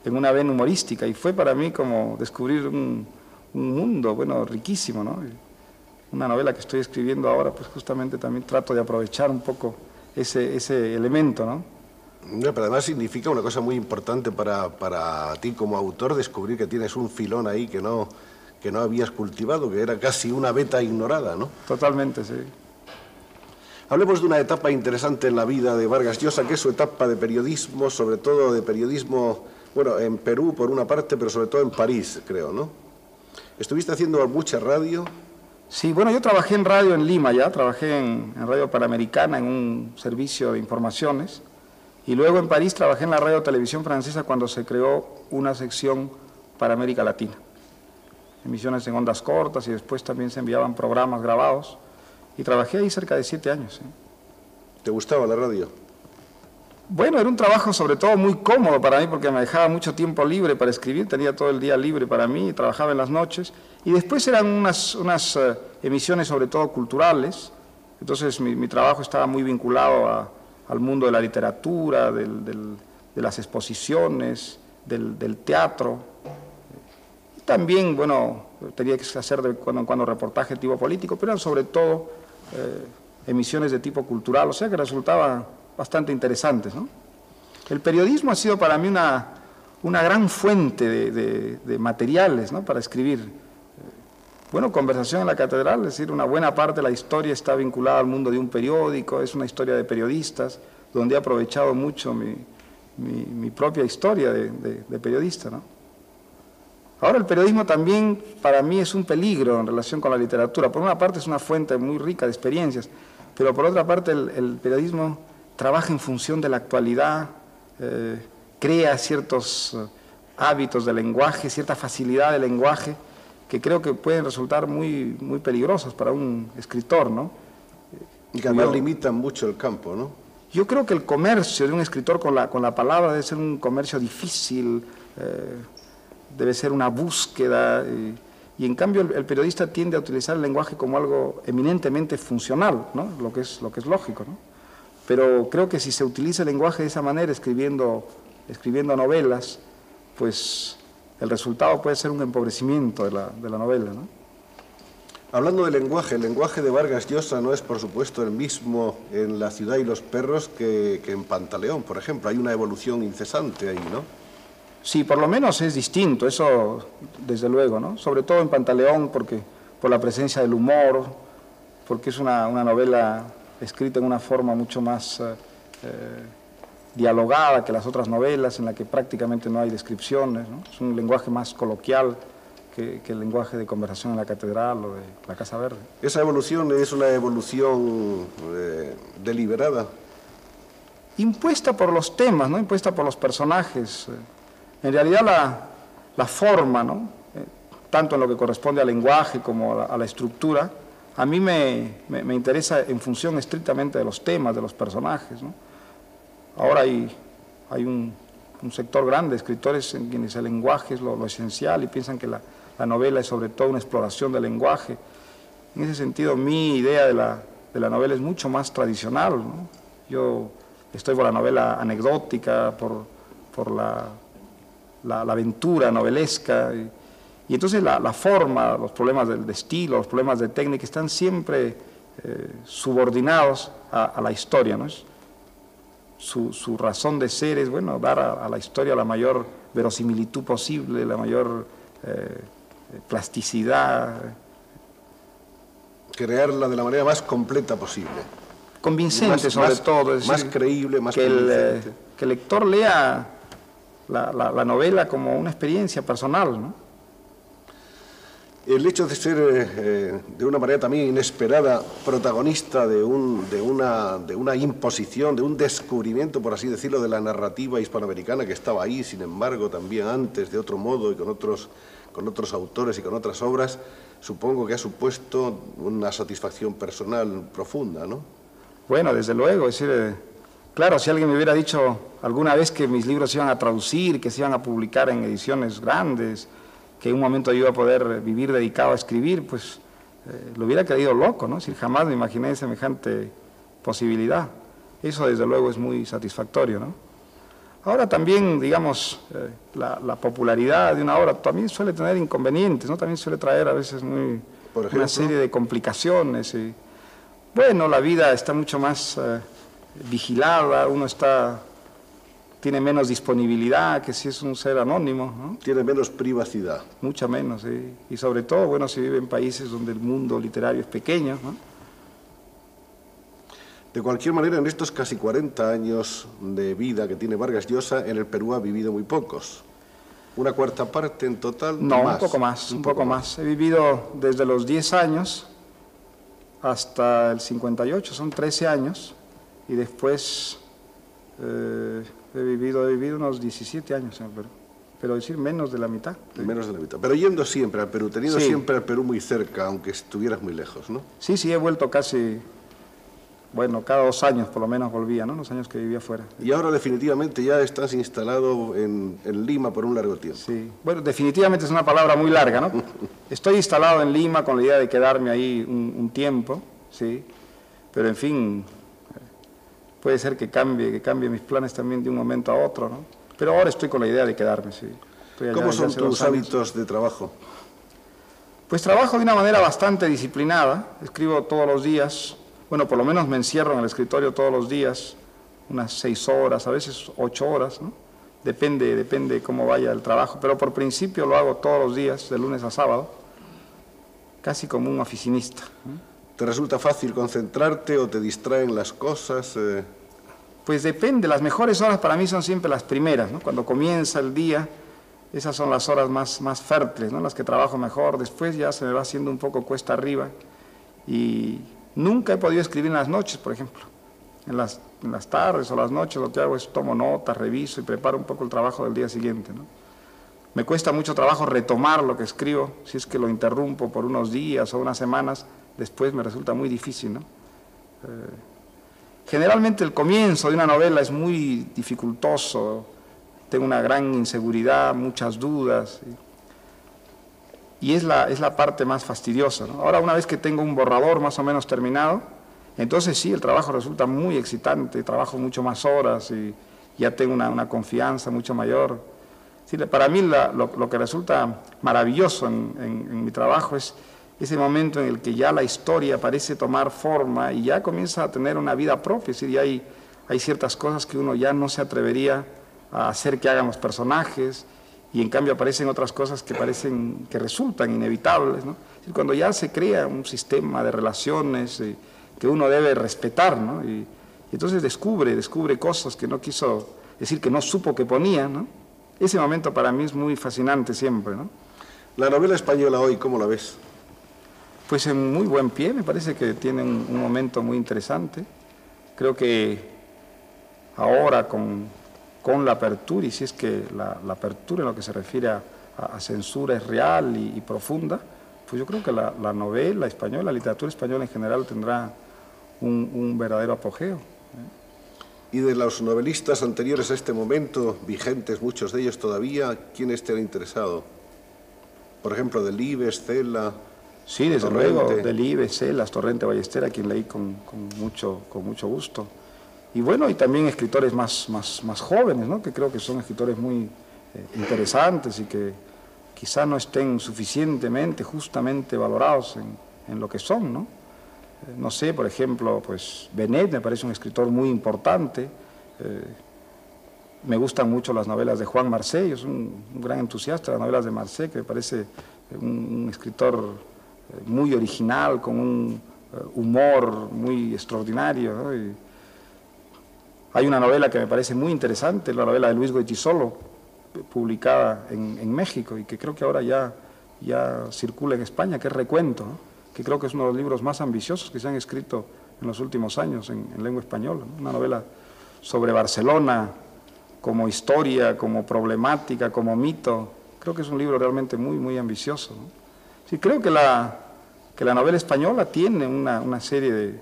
en una vena humorística, y fue para mí como descubrir un mundo, bueno, riquísimo, ¿no? Una novela que estoy escribiendo ahora, pues justamente también trato de aprovechar un poco ese elemento, ¿no? Pero además significa una cosa muy importante para ti como autor, descubrir que tienes un filón ahí que no habías cultivado, que era casi una beta ignorada, ¿no? Totalmente, sí. Hablemos de una etapa interesante en la vida de Vargas Llosa, que es su etapa de periodismo, sobre todo de periodismo, bueno, en Perú por una parte, pero sobre todo en París, creo, ¿no? ¿Estuviste haciendo mucha radio? Sí, bueno, yo trabajé en radio en Lima ya, trabajé en Radio Panamericana, en un servicio de informaciones, y luego en París trabajé en la Radio Televisión Francesa cuando se creó una sección para América Latina. Emisiones en ondas cortas y después también se enviaban programas grabados, y trabajé ahí cerca de 7 años. ¿Sí? ¿Te gustaba la radio? Bueno, era un trabajo sobre todo muy cómodo para mí porque me dejaba mucho tiempo libre para escribir, tenía todo el día libre para mí, trabajaba en las noches, y después eran unas emisiones sobre todo culturales, entonces mi trabajo estaba muy vinculado al mundo de la literatura, de las exposiciones, del teatro. También, bueno, tenía que hacer de cuando en cuando reportaje de tipo político, pero eran sobre todo emisiones de tipo cultural, o sea que resultaban bastante interesantes, ¿no? El periodismo ha sido para mí una gran fuente de materiales, ¿no?, para escribir. Bueno, Conversación en la Catedral, es decir, una buena parte de la historia está vinculada al mundo de un periódico, es una historia de periodistas, donde he aprovechado mucho mi propia historia de periodista, ¿no? Ahora, el periodismo también para mí es un peligro en relación con la literatura. Por una parte es una fuente muy rica de experiencias, pero por otra parte el periodismo trabaja en función de la actualidad, crea ciertos hábitos de lenguaje, cierta facilidad de lenguaje, que creo que pueden resultar muy peligrosos para un escritor, ¿no? Y que además limitan mucho el campo, ¿no? Yo creo que el comercio de un escritor con la palabra debe ser un comercio difícil, debe ser una búsqueda, y en cambio el periodista tiende a utilizar el lenguaje como algo eminentemente funcional, ¿no? Lo que es lógico, ¿no? Pero creo que si se utiliza el lenguaje de esa manera, escribiendo novelas, pues el resultado puede ser un empobrecimiento de la novela, ¿no? Hablando de lenguaje, el lenguaje de Vargas Llosa no es, por supuesto, el mismo en La ciudad y los perros que en Pantaleón, por ejemplo. Hay una evolución incesante ahí, ¿no? Sí, por lo menos es distinto, eso desde luego, ¿no? Sobre todo en Pantaleón, por la presencia del humor, porque es una novela escrita en una forma mucho más dialogada que las otras novelas, en la que prácticamente no hay descripciones, ¿no? Es un lenguaje más coloquial que el lenguaje de Conversación en la Catedral o de La Casa Verde. ¿Esa evolución es una evolución deliberada? Impuesta por los temas, ¿no? Impuesta por los personajes. En realidad la forma, ¿no? Tanto en lo que corresponde al lenguaje como a la estructura, a mí me interesa en función estrictamente de los temas, de los personajes, ¿no? Ahora hay un sector grande de escritores en quienes el lenguaje es lo esencial y piensan que la novela es sobre todo una exploración del lenguaje. En ese sentido, mi idea de la novela es mucho más tradicional, ¿no? Yo estoy por la novela anecdótica, por la aventura novelesca, y entonces la forma, los problemas de estilo, los problemas de técnica están siempre subordinados a la historia, ¿no? Su razón de ser es, bueno, dar a la historia la mayor verosimilitud posible, la mayor plasticidad. Crearla de la manera más completa posible. Convincente, sobre todo. Es más decir, creíble, más convincente. Que el lector lea la novela como una experiencia personal, ¿no? El hecho de ser, de una manera también inesperada, protagonista de una imposición, de un descubrimiento, por así decirlo, de la narrativa hispanoamericana que estaba ahí, sin embargo, también antes, de otro modo y con otros autores y con otras obras, supongo que ha supuesto una satisfacción personal profunda, ¿no? Bueno, desde luego, es decir, claro, si alguien me hubiera dicho alguna vez que mis libros se iban a traducir, que se iban a publicar en ediciones grandes, que en un momento yo iba a poder vivir dedicado a escribir, pues lo hubiera creído loco, ¿no? Es decir, jamás me imaginé semejante posibilidad. Eso desde luego es muy satisfactorio, ¿no? Ahora también, digamos, la popularidad de una obra también suele tener inconvenientes, ¿no? También suele traer a veces Por ejemplo, una serie de complicaciones. Y, bueno, la vida está mucho más vigilada, uno tiene menos disponibilidad que si es un ser anónimo, ¿no? Tiene menos privacidad. Mucha menos, sí. Y sobre todo, bueno, si vive en países donde el mundo literario es pequeño, ¿no? De cualquier manera, en estos casi 40 años de vida que tiene Vargas Llosa, en el Perú ha vivido muy pocos. ¿Una cuarta parte en total? No, más. un poco más. He vivido desde los 10 años hasta el 58, son 13 años, y después he vivido unos 17 años en el Perú, pero decir menos de la mitad. Menos de la mitad. Pero yendo siempre al Perú, teniendo siempre al Perú muy cerca, aunque estuvieras muy lejos, ¿no? Sí, he vuelto casi, bueno, cada 2 años por lo menos volvía, ¿no? Los años que vivía fuera. Y ahora definitivamente ya estás instalado en Lima por un largo tiempo. Sí, bueno, definitivamente es una palabra muy larga, ¿no? Estoy instalado en Lima con la idea de quedarme ahí un tiempo, sí, pero en fin, puede ser que cambie mis planes también de un momento a otro, ¿no? Pero ahora estoy con la idea de quedarme, sí. ¿Cómo son tus hábitos de trabajo? Pues trabajo de una manera bastante disciplinada, escribo todos los días. Bueno, por lo menos me encierro en el escritorio todos los días, unas 6 horas, a veces 8 horas, ¿no? Depende cómo vaya el trabajo, pero por principio lo hago todos los días, de lunes a sábado, casi como un oficinista. ¿Te resulta fácil concentrarte o te distraen las cosas? Pues depende, las mejores horas para mí son siempre las primeras, ¿no? Cuando comienza el día, esas son las horas más fértiles, ¿no? Las que trabajo mejor, después ya se me va haciendo un poco cuesta arriba y nunca he podido escribir en las noches, por ejemplo. En las tardes o las noches lo que hago es tomo notas, reviso y preparo un poco el trabajo del día siguiente, ¿no? Me cuesta mucho trabajo retomar lo que escribo, si es que lo interrumpo por unos días o unas semanas, después me resulta muy difícil, ¿no? Generalmente el comienzo de una novela es muy dificultoso, tengo una gran inseguridad, muchas dudas, y es la parte más fastidiosa, ¿no? Ahora, una vez que tengo un borrador más o menos terminado, entonces sí, el trabajo resulta muy excitante, trabajo mucho más horas y ya tengo una confianza mucho mayor. Sí, para mí lo que resulta maravilloso en mi trabajo es ese momento en el que ya la historia parece tomar forma y ya comienza a tener una vida propia, es decir, ya hay ciertas cosas que uno ya no se atrevería a hacer que hagan los personajes, y en cambio aparecen otras cosas que resultan inevitables, ¿no? Es decir, cuando ya se crea un sistema de relaciones que uno debe respetar, ¿no? Y entonces descubre cosas que no quiso, es decir, que no supo que ponía, ¿no? Ese momento para mí es muy fascinante siempre, ¿no? La novela española hoy, ¿cómo la ves? Pues en muy buen pie, me parece que tiene un momento muy interesante. Creo que ahora con la apertura, y si es que la apertura en lo que se refiere a censura es real y profunda, pues yo creo que la novela española, la literatura española en general tendrá un verdadero apogeo. Y de los novelistas anteriores a este momento, vigentes muchos de ellos todavía, ¿quiénes te han interesado? Por ejemplo, Delibes, Cela... Sí, desde luego, Delibes, Celas, Torrente Ballester, a quien leí con mucho gusto. Y bueno, y también escritores más jóvenes, ¿no? Que creo que son escritores muy interesantes y que quizá no estén suficientemente, justamente valorados en lo que son, ¿no? No sé, por ejemplo, pues Benet me parece un escritor muy importante. Me gustan mucho las novelas de Juan Marcé, yo soy un gran entusiasta de las novelas de Marcé, que me parece un escritor muy original, con un humor muy extraordinario, ¿no? Y hay una novela que me parece muy interesante, la novela de Luis Goytisolo, publicada en México y que creo que ahora ya circula en España, que es Recuento, ¿no? Que creo que es uno de los libros más ambiciosos que se han escrito en los últimos años en lengua española, ¿no? Una novela sobre Barcelona como historia, como problemática, como mito. Creo que es un libro realmente muy ambicioso, ¿no? Sí, creo que la novela española tiene una serie de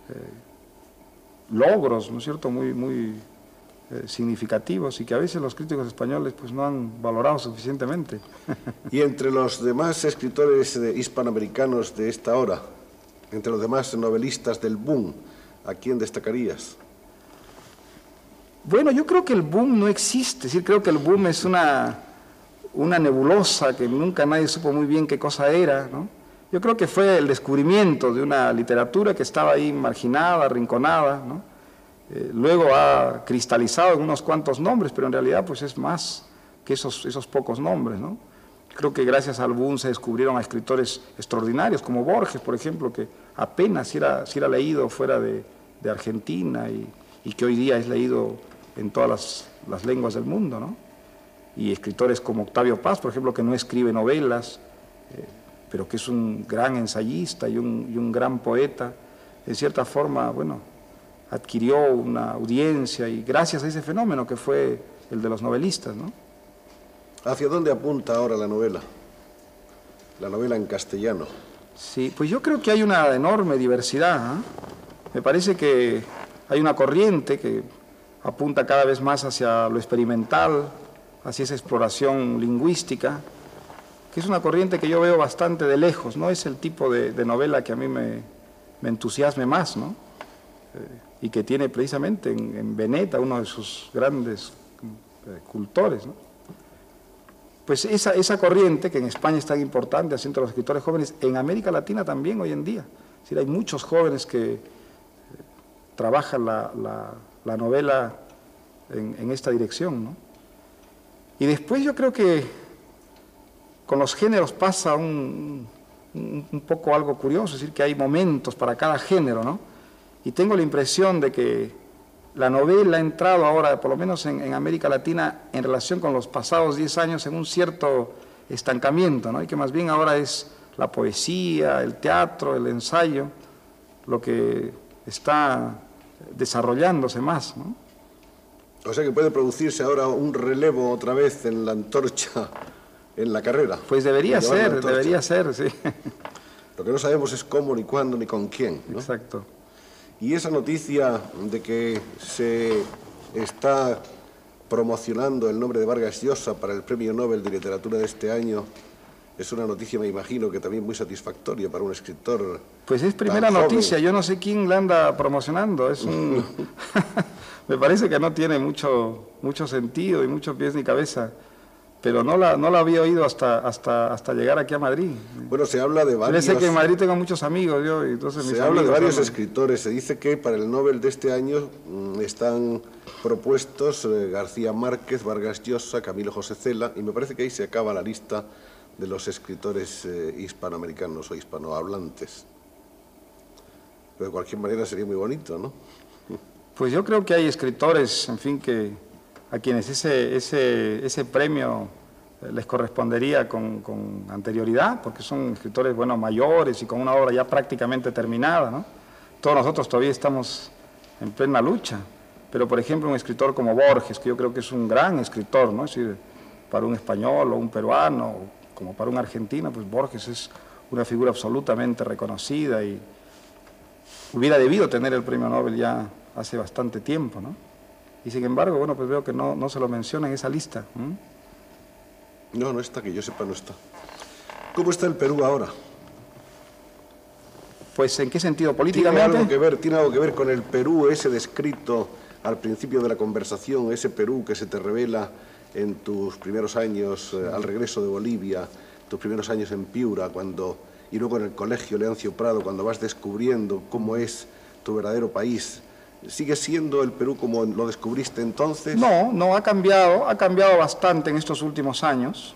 logros, ¿no es cierto?, muy significativos y que a veces los críticos españoles pues no han valorado suficientemente. Y entre los demás escritores hispanoamericanos de esta hora, entre los demás novelistas del boom, ¿a quién destacarías? Bueno, yo creo que el boom no existe, es decir, creo que el boom es una nebulosa que nunca nadie supo muy bien qué cosa era, ¿no? Yo creo que fue el descubrimiento de una literatura que estaba ahí marginada, arrinconada, ¿no? Luego ha cristalizado en unos cuantos nombres, pero en realidad pues es más que esos pocos nombres, ¿no? Creo que gracias al boom se descubrieron a escritores extraordinarios, como Borges, por ejemplo, que apenas si era leído fuera de Argentina y que hoy día es leído en todas las lenguas del mundo, ¿no? Y escritores como Octavio Paz, por ejemplo, que no escribe novelas, pero que es un gran ensayista y un gran poeta, en cierta forma, bueno, adquirió una audiencia y gracias a ese fenómeno que fue el de los novelistas, ¿no? ¿Hacia dónde apunta ahora la novela? La novela en castellano. Sí, pues yo creo que hay una enorme diversidad, ¿eh? Me parece que hay una corriente que apunta cada vez más hacia lo experimental, hacia esa exploración lingüística, que es una corriente que yo veo bastante de lejos, no es el tipo de novela que a mí me entusiasme más, ¿no? Y que tiene precisamente en Veneta, uno de sus grandes cultores, ¿no? Pues esa corriente, que en España es tan importante, haciendo los escritores jóvenes, en América Latina también hoy en día. Es decir, hay muchos jóvenes que trabajan la novela en esta dirección, ¿no? Y después yo creo que con los géneros pasa un poco algo curioso, es decir, que hay momentos para cada género, ¿no? Y tengo la impresión de que la novela ha entrado ahora, por lo menos en América Latina, en relación con los pasados 10 años, en un cierto estancamiento, ¿no? Y que más bien ahora es la poesía, el teatro, el ensayo, lo que está desarrollándose más, ¿no? O sea que puede producirse ahora un relevo otra vez en la antorcha, en la carrera. Pues debería ser, sí. Lo que no sabemos es cómo, ni cuándo, ni con quién, ¿no? Exacto. Y esa noticia de que se está promocionando el nombre de Vargas Llosa para el Premio Nobel de Literatura de este año es una noticia, me imagino, que también muy satisfactoria para un escritor. Pues es primera noticia, yo no sé quién la anda promocionando, es un... me parece que no tiene mucho sentido y muchos pies ni cabeza, pero no la había oído hasta llegar aquí a Madrid. Bueno, se habla de varios... Yo sé que en Madrid tengo muchos amigos, yo, y entonces se habla de varios escritores, se dice que para el Nobel de este año están propuestos García Márquez, Vargas Llosa, Camilo José Cela, y me parece que ahí se acaba la lista de los escritores hispanoamericanos o hispanohablantes. Pero de cualquier manera sería muy bonito, ¿no? Pues yo creo que hay escritores, en fin, que a quienes ese premio les correspondería con anterioridad, porque son escritores, bueno, mayores y con una obra ya prácticamente terminada, ¿no? Todos nosotros todavía estamos en plena lucha, pero por ejemplo un escritor como Borges, que yo creo que es un gran escritor, ¿no? Es decir, para un español o un peruano, como para un argentino, pues Borges es una figura absolutamente reconocida y hubiera debido tener el premio Nobel ya hace bastante tiempo, ¿no? Y sin embargo, bueno, pues veo que no se lo menciona en esa lista. No está, que yo sepa, no está. ¿Cómo está el Perú ahora? Pues, ¿en qué sentido? ¿Políticamente? ¿Tiene algo que ver con el Perú, ese descrito al principio de la conversación, ese Perú que se te revela en tus primeros años al regreso de Bolivia, tus primeros años en Piura, y luego en el colegio Leoncio Prado, cuando vas descubriendo cómo es tu verdadero país? ¿Sigue siendo el Perú como lo descubriste entonces? No, ha cambiado bastante en estos últimos años.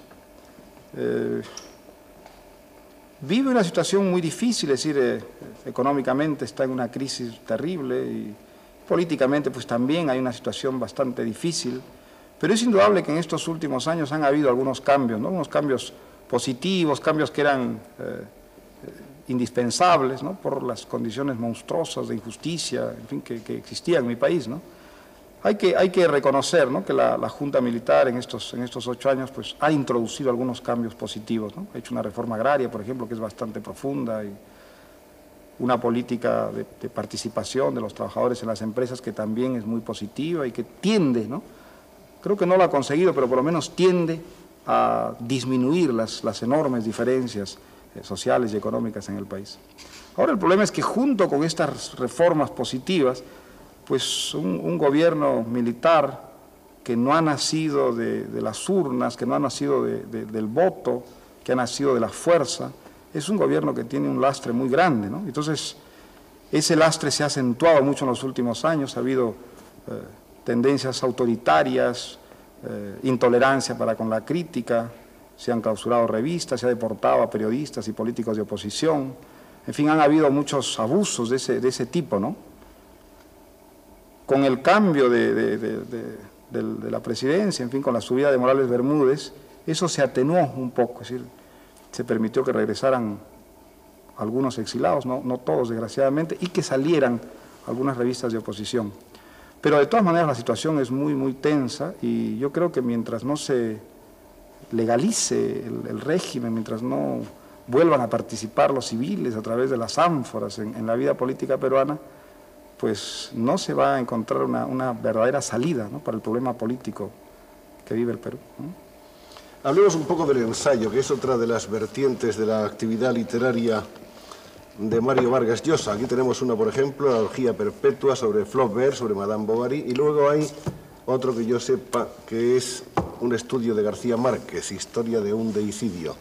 Vive una situación muy difícil, es decir, económicamente está en una crisis terrible y políticamente pues también hay una situación bastante difícil, pero es indudable que en estos últimos años han habido algunos cambios, ¿no? Unos cambios positivos, cambios que eran indispensables, ¿no? Por las condiciones monstruosas de injusticia, en fin, que existían en mi país, ¿no? Hay que reconocer, ¿no? Que la Junta Militar en estos 8 años pues, ha introducido algunos cambios positivos, ¿no? Ha hecho una reforma agraria, por ejemplo, que es bastante profunda, y una política de participación de los trabajadores en las empresas que también es muy positiva y que tiende, ¿no? Creo que no lo ha conseguido, pero por lo menos tiende a disminuir las enormes diferencias sociales y económicas en el país. Ahora el problema es que junto con estas reformas positivas pues un gobierno militar que no ha nacido de las urnas, que no ha nacido del voto, que ha nacido de la fuerza, es un gobierno que tiene un lastre muy grande, ¿no? Entonces, ese lastre se ha acentuado mucho en los últimos años, ha habido tendencias autoritarias, intolerancia para con la crítica, se han clausurado revistas, se ha deportado a periodistas y políticos de oposición, en fin, han habido muchos abusos de ese tipo, ¿no? Con el cambio de la presidencia, en fin, con la subida de Morales Bermúdez, eso se atenuó un poco, es decir, se permitió que regresaran algunos exilados, no todos desgraciadamente, y que salieran algunas revistas de oposición. Pero de todas maneras la situación es muy, muy tensa y yo creo que mientras no se legalice el régimen, mientras no vuelvan a participar los civiles a través de las ánforas en la vida política peruana, pues no se va a encontrar una verdadera salida, ¿no?, para el problema político que vive el Perú, ¿no? Hablemos un poco del ensayo, que es otra de las vertientes de la actividad literaria de Mario Vargas Llosa. Aquí tenemos una, por ejemplo, la orgía perpetua sobre Flaubert, sobre Madame Bovary, y luego hay otro que yo sepa que es un estudio de García Márquez, Historia de un deicidio.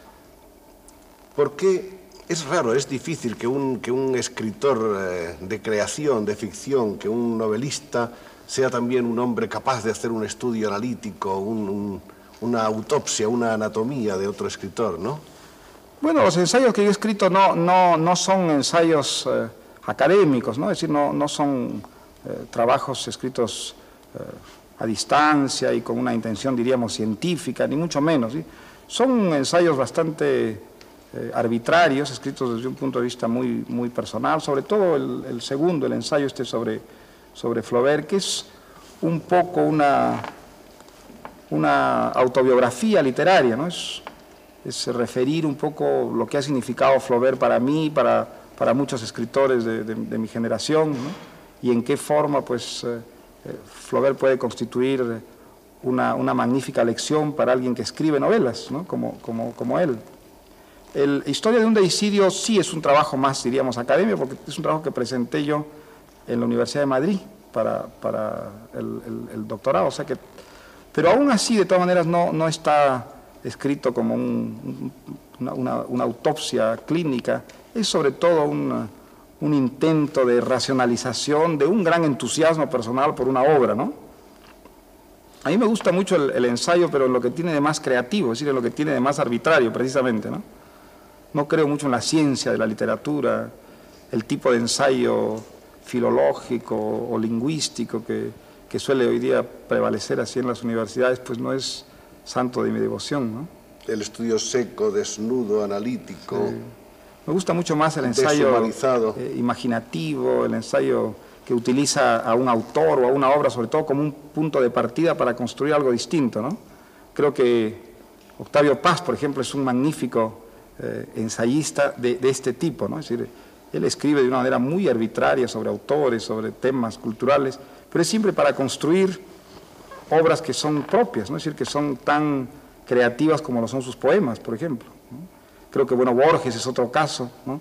¿Por qué es raro, es difícil que un escritor de creación, de ficción, que un novelista sea también un hombre capaz de hacer un estudio analítico, una autopsia, una anatomía de otro escritor, ¿no? Bueno, los ensayos que yo he escrito no son ensayos académicos, ¿no? Es decir, no son trabajos escritos a distancia y con una intención, diríamos, científica, ni mucho menos, ¿sí? Son ensayos bastante arbitrarios, escritos desde un punto de vista muy, muy personal, sobre todo el segundo, el ensayo sobre Flaubert, que es un poco una autobiografía literaria, ¿no? Es referir un poco lo que ha significado Flaubert para mí, para muchos escritores de mi generación, ¿no? Y en qué forma, pues, Flaubert puede constituir una magnífica lección para alguien que escribe novelas, ¿no?, como él. Historia de un deicidio sí es un trabajo más, diríamos, académico, porque es un trabajo que presenté yo en la Universidad de Madrid para el doctorado, o sea que, pero aún así, de todas maneras, no está escrito como una autopsia clínica, es sobre todo un intento de racionalización, de un gran entusiasmo personal por una obra, ¿no? A mí me gusta mucho el ensayo, pero en lo que tiene de más creativo, es decir, en lo que tiene de más arbitrario, precisamente, ¿no? No creo mucho en la ciencia de la literatura, el tipo de ensayo filológico o lingüístico que suele hoy día prevalecer así en las universidades, pues no es santo de mi devoción, ¿no? El estudio seco, desnudo, analítico. Sí. Me gusta mucho más el ensayo imaginativo, el ensayo que utiliza a un autor o a una obra, sobre todo como un punto de partida para construir algo distinto, ¿no? Creo que Octavio Paz, por ejemplo, es un magnífico ensayista de este tipo, ¿no? Es decir, él escribe de una manera muy arbitraria sobre autores, sobre temas culturales, pero es siempre para construir obras que son propias, ¿no? Es decir, que son tan creativas como lo son sus poemas, por ejemplo, ¿no? Creo que, bueno, Borges es otro caso, ¿no?,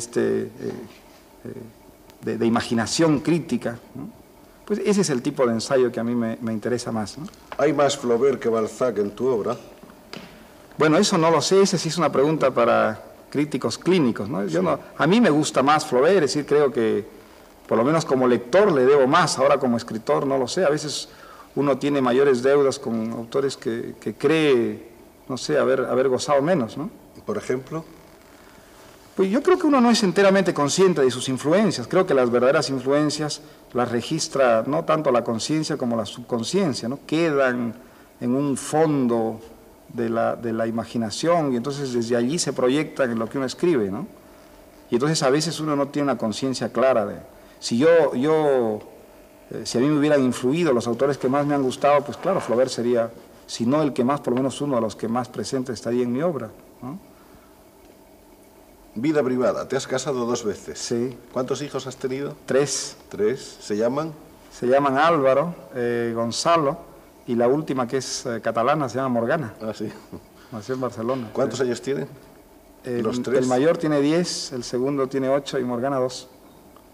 de imaginación crítica, ¿no? Pues ese es el tipo de ensayo que a mí me interesa más, ¿no? ¿Hay más Flaubert que Balzac en tu obra? Bueno, eso no lo sé, esa sí es una pregunta para críticos clínicos, ¿no? Yo no, a mí me gusta más Flaubert, es decir, creo que por lo menos como lector le debo más, ahora como escritor no lo sé, a veces uno tiene mayores deudas con autores que cree, no sé, haber gozado menos, ¿no? ¿Por ejemplo? Pues yo creo que uno no es enteramente consciente de sus influencias, creo que las verdaderas influencias las registra no tanto la conciencia como la subconsciencia, ¿no? Quedan en un fondo de la imaginación y entonces desde allí se proyectan en lo que uno escribe, ¿no? Y entonces a veces uno no tiene una conciencia clara de... Si a mí me hubieran influido los autores que más me han gustado, pues claro, Flaubert sería, si no el que más, por lo menos uno de los que más presente estaría en mi obra, ¿no? Vida privada, te has casado 2 veces. Sí. ¿Cuántos hijos has tenido? 3. 3. ¿Se llaman? Se llaman Álvaro, Gonzalo, y la última, que es catalana, se llama Morgana. Ah, sí. Nació en Barcelona. ¿Cuántos años tienen? Los 3. El mayor tiene 10, el segundo tiene 8 y Morgana 2.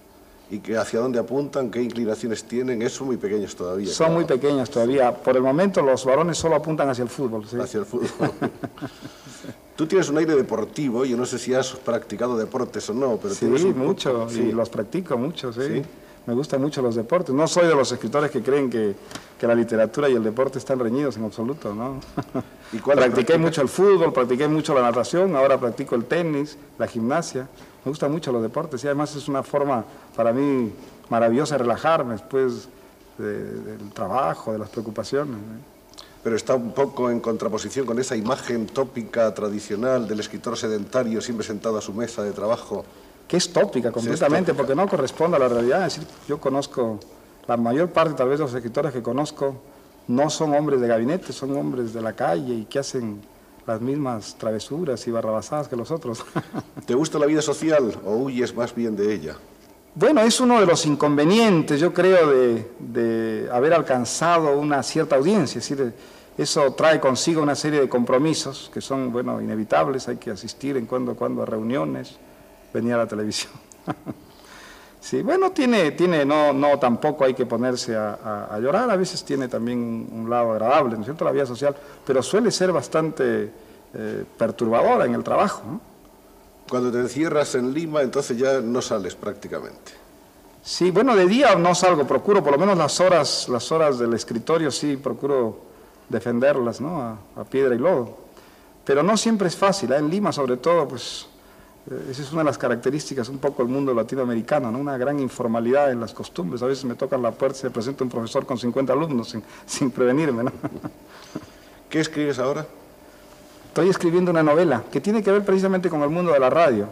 ¿Y que hacia dónde apuntan? ¿Qué inclinaciones tienen? Son muy pequeños todavía. Son claro. muy pequeños todavía. Por el momento los varones solo apuntan hacia el fútbol. ¿Sí? Hacia el fútbol. Tú tienes un aire deportivo, yo no sé si has practicado deportes o no, pero sí, tienes un mucho, poco, y los practico mucho, sí. ¿Sí? Me gustan mucho los deportes. No soy de los escritores que creen que la literatura y el deporte están reñidos en absoluto, ¿no? ¿Y cuál practiqué mucho el fútbol, practiqué mucho la natación, ahora practico el tenis, la gimnasia. Me gustan mucho los deportes y además es una forma para mí maravillosa de relajarme después del trabajo, de las preocupaciones, ¿no? Pero está un poco en contraposición con esa imagen tópica tradicional del escritor sedentario siempre sentado a su mesa de trabajo. Que es tópica completamente, tópica. porque no corresponde a la realidad. Es decir, yo conozco, la mayor parte tal vez de los escritores que conozco no son hombres de gabinete, son hombres de la calle y que hacen las mismas travesuras y barrabasadas que los otros. ¿Te gusta la vida social o huyes más bien de ella? Bueno, es uno de los inconvenientes, yo creo, de haber alcanzado una cierta audiencia. Es decir, eso trae consigo una serie de compromisos que son, bueno, inevitables. Hay que asistir en cuando a reuniones, venir a la televisión. Sí, bueno, no tampoco hay que ponerse a llorar. A veces tiene también un lado agradable, ¿no es cierto?, la vida social, pero suele ser bastante perturbadora en el trabajo, ¿no? Cuando te encierras en Lima, entonces ya no sales prácticamente. Sí, bueno, de día no salgo, procuro por lo menos las horas del escritorio, sí, procuro defenderlas, ¿no?, a piedra y lodo. Pero no siempre es fácil, ¿eh? En Lima sobre todo, pues, esa es una de las características un poco del mundo latinoamericano, ¿no?, una gran informalidad en las costumbres. A veces me tocan la puerta y se presenta un profesor con 50 alumnos sin prevenirme, ¿no? ¿Qué escribes ahora? Estoy escribiendo una novela que tiene que ver precisamente con el mundo de la radio.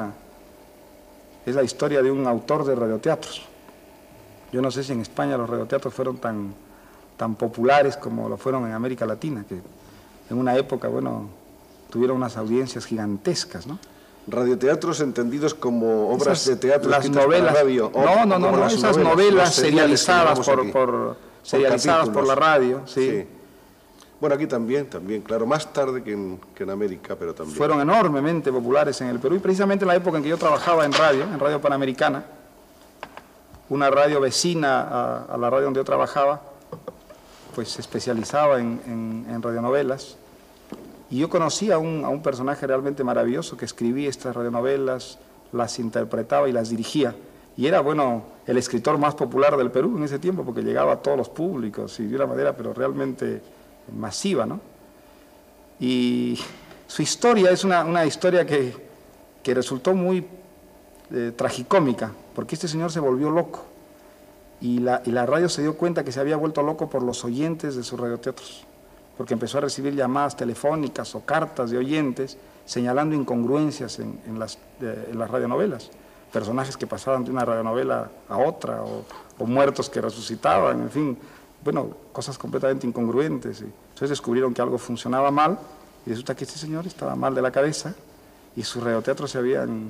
Es la historia de un autor de radioteatros. Yo no sé si en España los radioteatros fueron tan populares como lo fueron en América Latina, que en una época, bueno, tuvieron unas audiencias gigantescas, ¿no? Radioteatros entendidos como obras de teatro las escritas novelas, para radio. No, esas novelas serializadas serializadas por la radio, sí. Sí. Bueno, aquí también, claro, más tarde que en América, pero también. Fueron enormemente populares en el Perú y precisamente en la época en que yo trabajaba en Radio Panamericana, una radio vecina a la radio donde yo trabajaba, pues se especializaba en radionovelas. Y yo conocí a un personaje realmente maravilloso que escribía estas radionovelas, las interpretaba y las dirigía. Y era, bueno, el escritor más popular del Perú en ese tiempo, porque llegaba a todos los públicos y de una manera, pero realmente masiva, ¿no? Y su historia es una historia que resultó muy tragicómica, porque este señor se volvió loco. Y la radio se dio cuenta que se había vuelto loco por los oyentes de sus radioteatros, porque empezó a recibir llamadas telefónicas o cartas de oyentes señalando incongruencias en las radionovelas, personajes que pasaban de una radionovela a otra, o muertos que resucitaban, en fin, bueno, cosas completamente incongruentes. Entonces descubrieron que algo funcionaba mal, y resulta que este señor estaba mal de la cabeza, y sus radioteatros se habían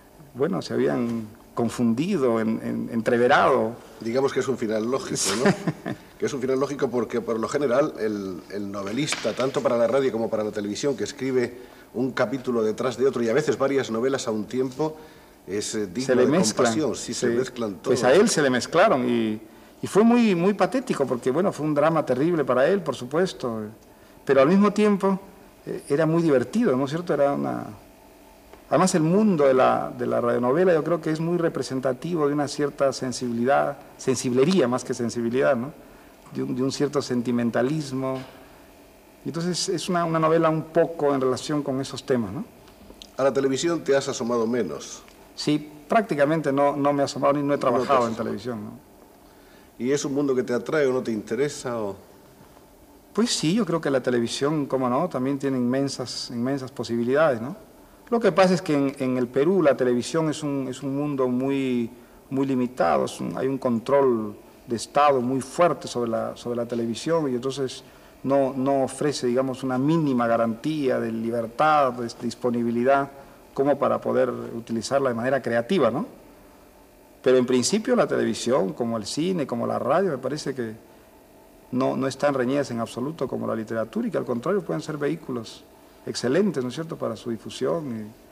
confundido, entreverado. Digamos que es un final lógico, ¿no? Que es un final lógico porque, por lo general, el novelista, tanto para la radio como para la televisión, que escribe un capítulo detrás de otro y a veces varias novelas a un tiempo, es digno de compasión. Sí, se mezclan todos. Pues a él se le mezclaron y fue muy, muy patético porque, bueno, fue un drama terrible para él, por supuesto, pero al mismo tiempo era muy divertido, ¿no es cierto? Además, el mundo de la radionovela yo creo que es muy representativo de una cierta sensiblería más que sensibilidad, ¿no? De un cierto sentimentalismo. Entonces es una novela un poco en relación con esos temas, ¿no? A la televisión te has asomado menos. Sí, prácticamente no me he asomado ni no he trabajado en televisión, ¿no? ¿Y es un mundo que te atrae o no te interesa? Pues sí, yo creo que la televisión, cómo no, también tiene inmensas posibilidades, ¿no? Lo que pasa es que en el Perú la televisión es un mundo muy limitado, hay un control de Estado muy fuerte sobre la televisión y entonces no ofrece, digamos, una mínima garantía de libertad, de disponibilidad, como para poder utilizarla de manera creativa, ¿no? Pero en principio la televisión, como el cine, como la radio, me parece que no están reñidas en absoluto como la literatura y que al contrario pueden ser vehículos excelentes, ¿no es cierto?, para su difusión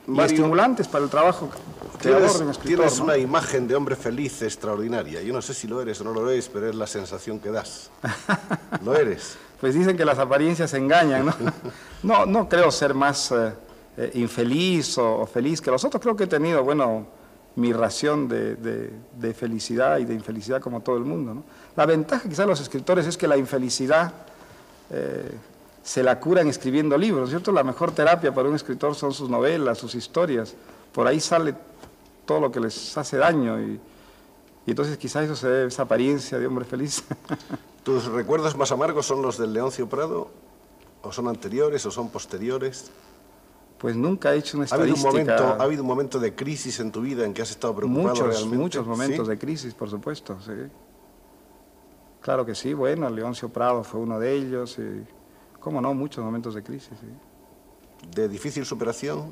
y estimulantes para el trabajo creador de un escritor. Tienes ¿no? una imagen de hombre feliz extraordinaria. Yo no sé si lo eres o no lo eres, pero es la sensación que das. ¿Lo eres? Pues dicen que las apariencias engañan, ¿no? No creo ser más infeliz o feliz que los otros. Creo que he tenido, bueno, mi ración de felicidad y de infelicidad como todo el mundo, ¿no? La ventaja quizás de los escritores es que la infelicidad se la curan escribiendo libros, ¿cierto? La mejor terapia para un escritor son sus novelas, sus historias. Por ahí sale todo lo que les hace daño y entonces quizás eso se debe a esa apariencia de hombre feliz. ¿Tus recuerdos más amargos son los del Leoncio Prado? ¿O son anteriores o son posteriores? Pues nunca he hecho una estadística. ¿Ha habido un momento de crisis en tu vida en que has estado preocupado realmente? Muchos momentos ¿Sí? de crisis, por supuesto, sí. Claro que sí, bueno, Leoncio Prado fue uno de ellos, y, cómo no, muchos momentos de crisis, sí. ¿De difícil superación?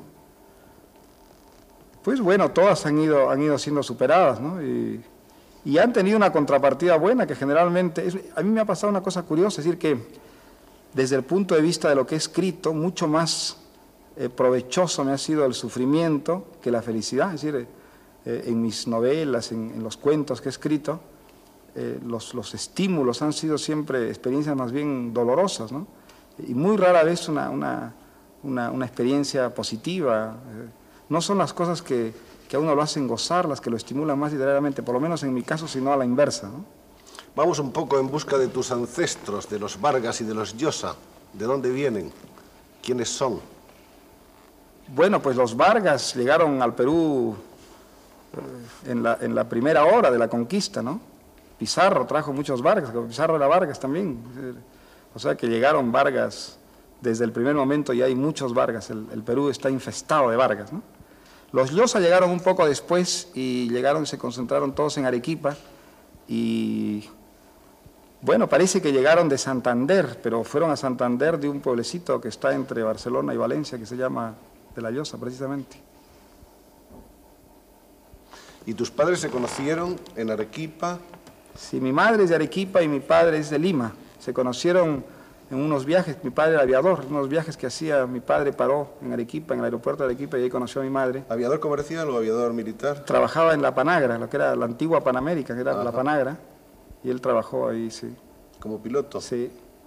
Pues bueno, todas han ido siendo superadas, ¿no? Y han tenido una contrapartida buena, que generalmente, a mí me ha pasado una cosa curiosa, es decir, que desde el punto de vista de lo que he escrito, mucho más provechoso me ha sido el sufrimiento que la felicidad, es decir, en mis novelas, en los cuentos que he escrito, los estímulos han sido siempre experiencias más bien dolorosas, ¿no? Y muy rara vez una experiencia positiva. No son las cosas que a uno lo hacen gozar, las que lo estimulan más literariamente, por lo menos en mi caso, sino a la inversa, ¿no? Vamos un poco en busca de tus ancestros, de los Vargas y de los Llosa. ¿De dónde vienen? ¿Quiénes son? Bueno, pues los Vargas llegaron al Perú en la primera hora de la conquista, ¿no? Pizarro trajo muchos Vargas, Pizarro era Vargas también. O sea que llegaron Vargas desde el primer momento y hay muchos Vargas. El Perú está infestado de Vargas, ¿no? Los Llosa llegaron un poco después y se concentraron todos en Arequipa y, bueno, parece que llegaron de Santander, pero fueron a Santander de un pueblecito que está entre Barcelona y Valencia, que se llama de la Llosa, precisamente. ¿Y tus padres se conocieron en Arequipa? Sí, mi madre es de Arequipa y mi padre es de Lima. Se conocieron en unos viajes, mi padre era aviador, unos viajes que hacía, mi padre paró en Arequipa, en el aeropuerto de Arequipa, y ahí conoció a mi madre. ¿Aviador comercial o aviador militar? Trabajaba en la Panagra, lo que era la antigua Panamérica, que era la Panagra, y él trabajó ahí, sí. ¿Como piloto? Sí.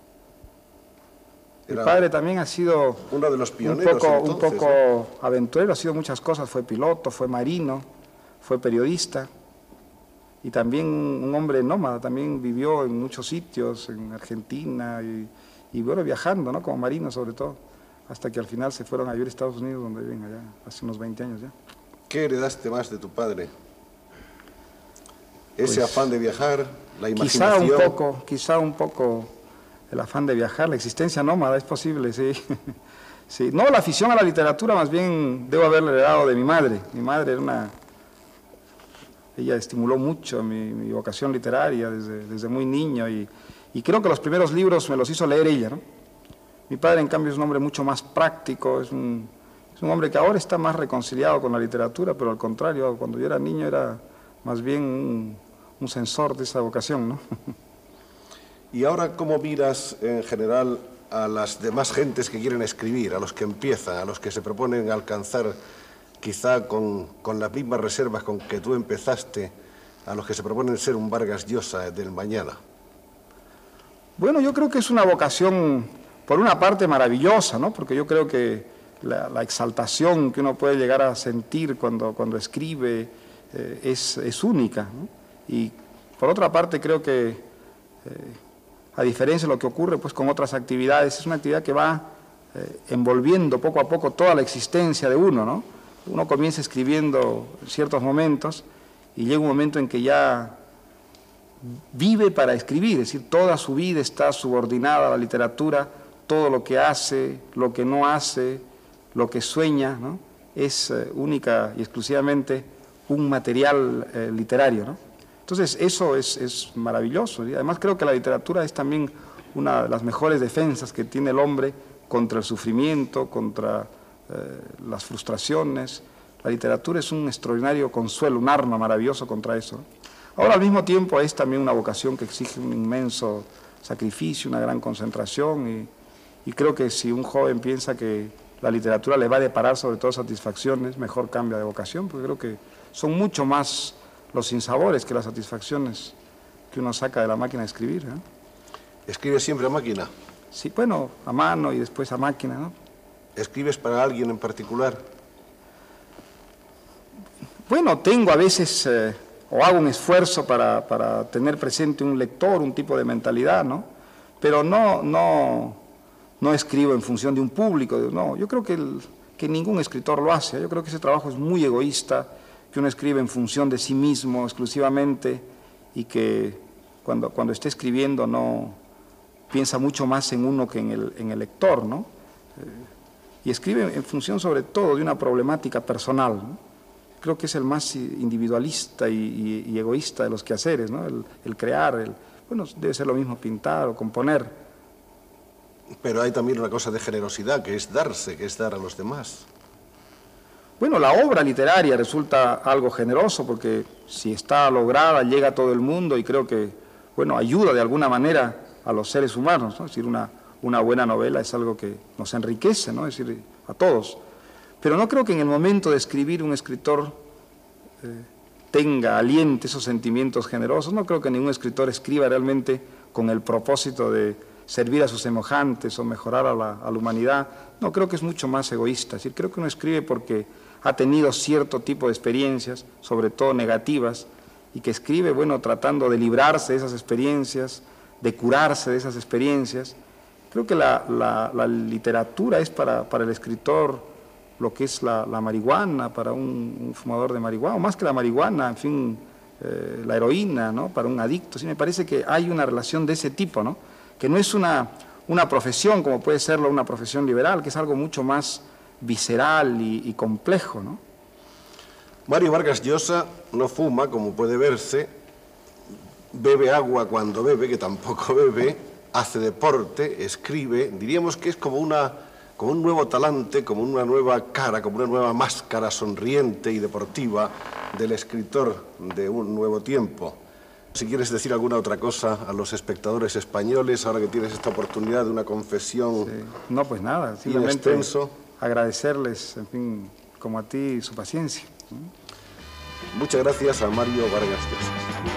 Mi padre también ha sido uno de los pioneros un poco aventurero, ha sido muchas cosas, fue piloto, fue marino, fue periodista, y también un hombre nómada, también vivió en muchos sitios, en Argentina, y bueno, viajando, ¿no? Como marino sobre todo, hasta que al final se fueron a vivir a Estados Unidos, donde viven allá, hace unos 20 años ya. ¿Qué heredaste más de tu padre? ¿Ese Pues, afán de viajar, la imaginación? Quizá un poco el afán de viajar, la existencia nómada, es posible, sí. Sí. No, la afición a la literatura más bien debo haberle heredado de mi madre. Mi madre era ella estimuló mucho mi vocación literaria desde muy niño y creo que los primeros libros me los hizo leer ella, ¿no? Mi padre, en cambio, es un hombre mucho más práctico, es un hombre que ahora está más reconciliado con la literatura, pero al contrario, cuando yo era niño era más bien un censor de esa vocación, ¿no? ¿Y ahora cómo miras en general a las demás gentes que quieren escribir, a los que empiezan, a los que se proponen alcanzar quizá con las mismas reservas con que tú empezaste, a los que se proponen ser un Vargas Llosa del mañana? Bueno, yo creo que es una vocación, por una parte, maravillosa, ¿no? Porque yo creo que la exaltación que uno puede llegar a sentir cuando escribe es única, ¿no? Y por otra parte, creo que, a diferencia de lo que ocurre pues, con otras actividades, es una actividad que va envolviendo poco a poco toda la existencia de uno, ¿no? Uno comienza escribiendo en ciertos momentos y llega un momento en que ya vive para escribir, es decir, toda su vida está subordinada a la literatura, todo lo que hace, lo que no hace, lo que sueña, ¿no? Es única y exclusivamente un material literario, ¿no? Entonces eso es maravilloso, y además creo que la literatura es también una de las mejores defensas que tiene el hombre contra el sufrimiento, contra las frustraciones. La literatura es un extraordinario consuelo, un arma maravilloso contra eso. Ahora, al mismo tiempo, es también una vocación que exige un inmenso sacrificio, una gran concentración, y creo que si un joven piensa que la literatura le va a deparar sobre todo satisfacciones, mejor cambia de vocación, porque creo que son mucho más los sinsabores que las satisfacciones que uno saca de la máquina de escribir, ¿eh? ¿Escribes siempre a máquina? Sí, bueno, a mano y después a máquina, ¿no? ¿Escribes para alguien en particular? Bueno, tengo a veces, o hago un esfuerzo para tener presente un lector, un tipo de mentalidad, ¿no? Pero no escribo en función de un público, no. Yo creo que ningún escritor lo hace. Yo creo que ese trabajo es muy egoísta, que uno escribe en función de sí mismo exclusivamente y que cuando esté escribiendo no piensa mucho más en uno que en el lector, ¿no? Y escribe en función sobre todo de una problemática personal, ¿no? Creo que es el más individualista y egoísta de los quehaceres, ¿no? El crear, bueno, debe ser lo mismo pintar o componer. Pero hay también una cosa de generosidad, que es darse, que es dar a los demás. Bueno, la obra literaria resulta algo generoso porque si está lograda llega a todo el mundo y creo que, bueno, ayuda de alguna manera a los seres humanos, ¿no? Es decir, una buena novela es algo que nos enriquece, ¿no? Es decir, a todos. Pero no creo que en el momento de escribir un escritor aliente esos sentimientos generosos. No creo que ningún escritor escriba realmente con el propósito de servir a sus semejantes o mejorar a la humanidad. No, creo que es mucho más egoísta. Es decir, creo que uno escribe porque ha tenido cierto tipo de experiencias, sobre todo negativas, y que escribe, bueno, tratando de librarse de esas experiencias, de curarse de esas experiencias. Creo que la literatura es para el escritor lo que es la marihuana para un fumador de marihuana, o más que la marihuana, en fin, la heroína, ¿no? Para un adicto. Sí, me parece que hay una relación de ese tipo, ¿no? Que no es una profesión como puede serlo una profesión liberal, que es algo mucho más visceral y complejo, ¿no? Mario Vargas Llosa no fuma, como puede verse, bebe agua cuando bebe, que tampoco bebe, hace deporte, escribe. Diríamos que es como un nuevo talante, como una nueva cara, como una nueva máscara sonriente y deportiva del escritor de un nuevo tiempo. Si quieres decir alguna otra cosa a los espectadores españoles, ahora que tienes esta oportunidad de una confesión. Sí. No, pues nada, simplemente agradecerles, en fin, como a ti, su paciencia. Muchas gracias a Mario Vargas Llosa.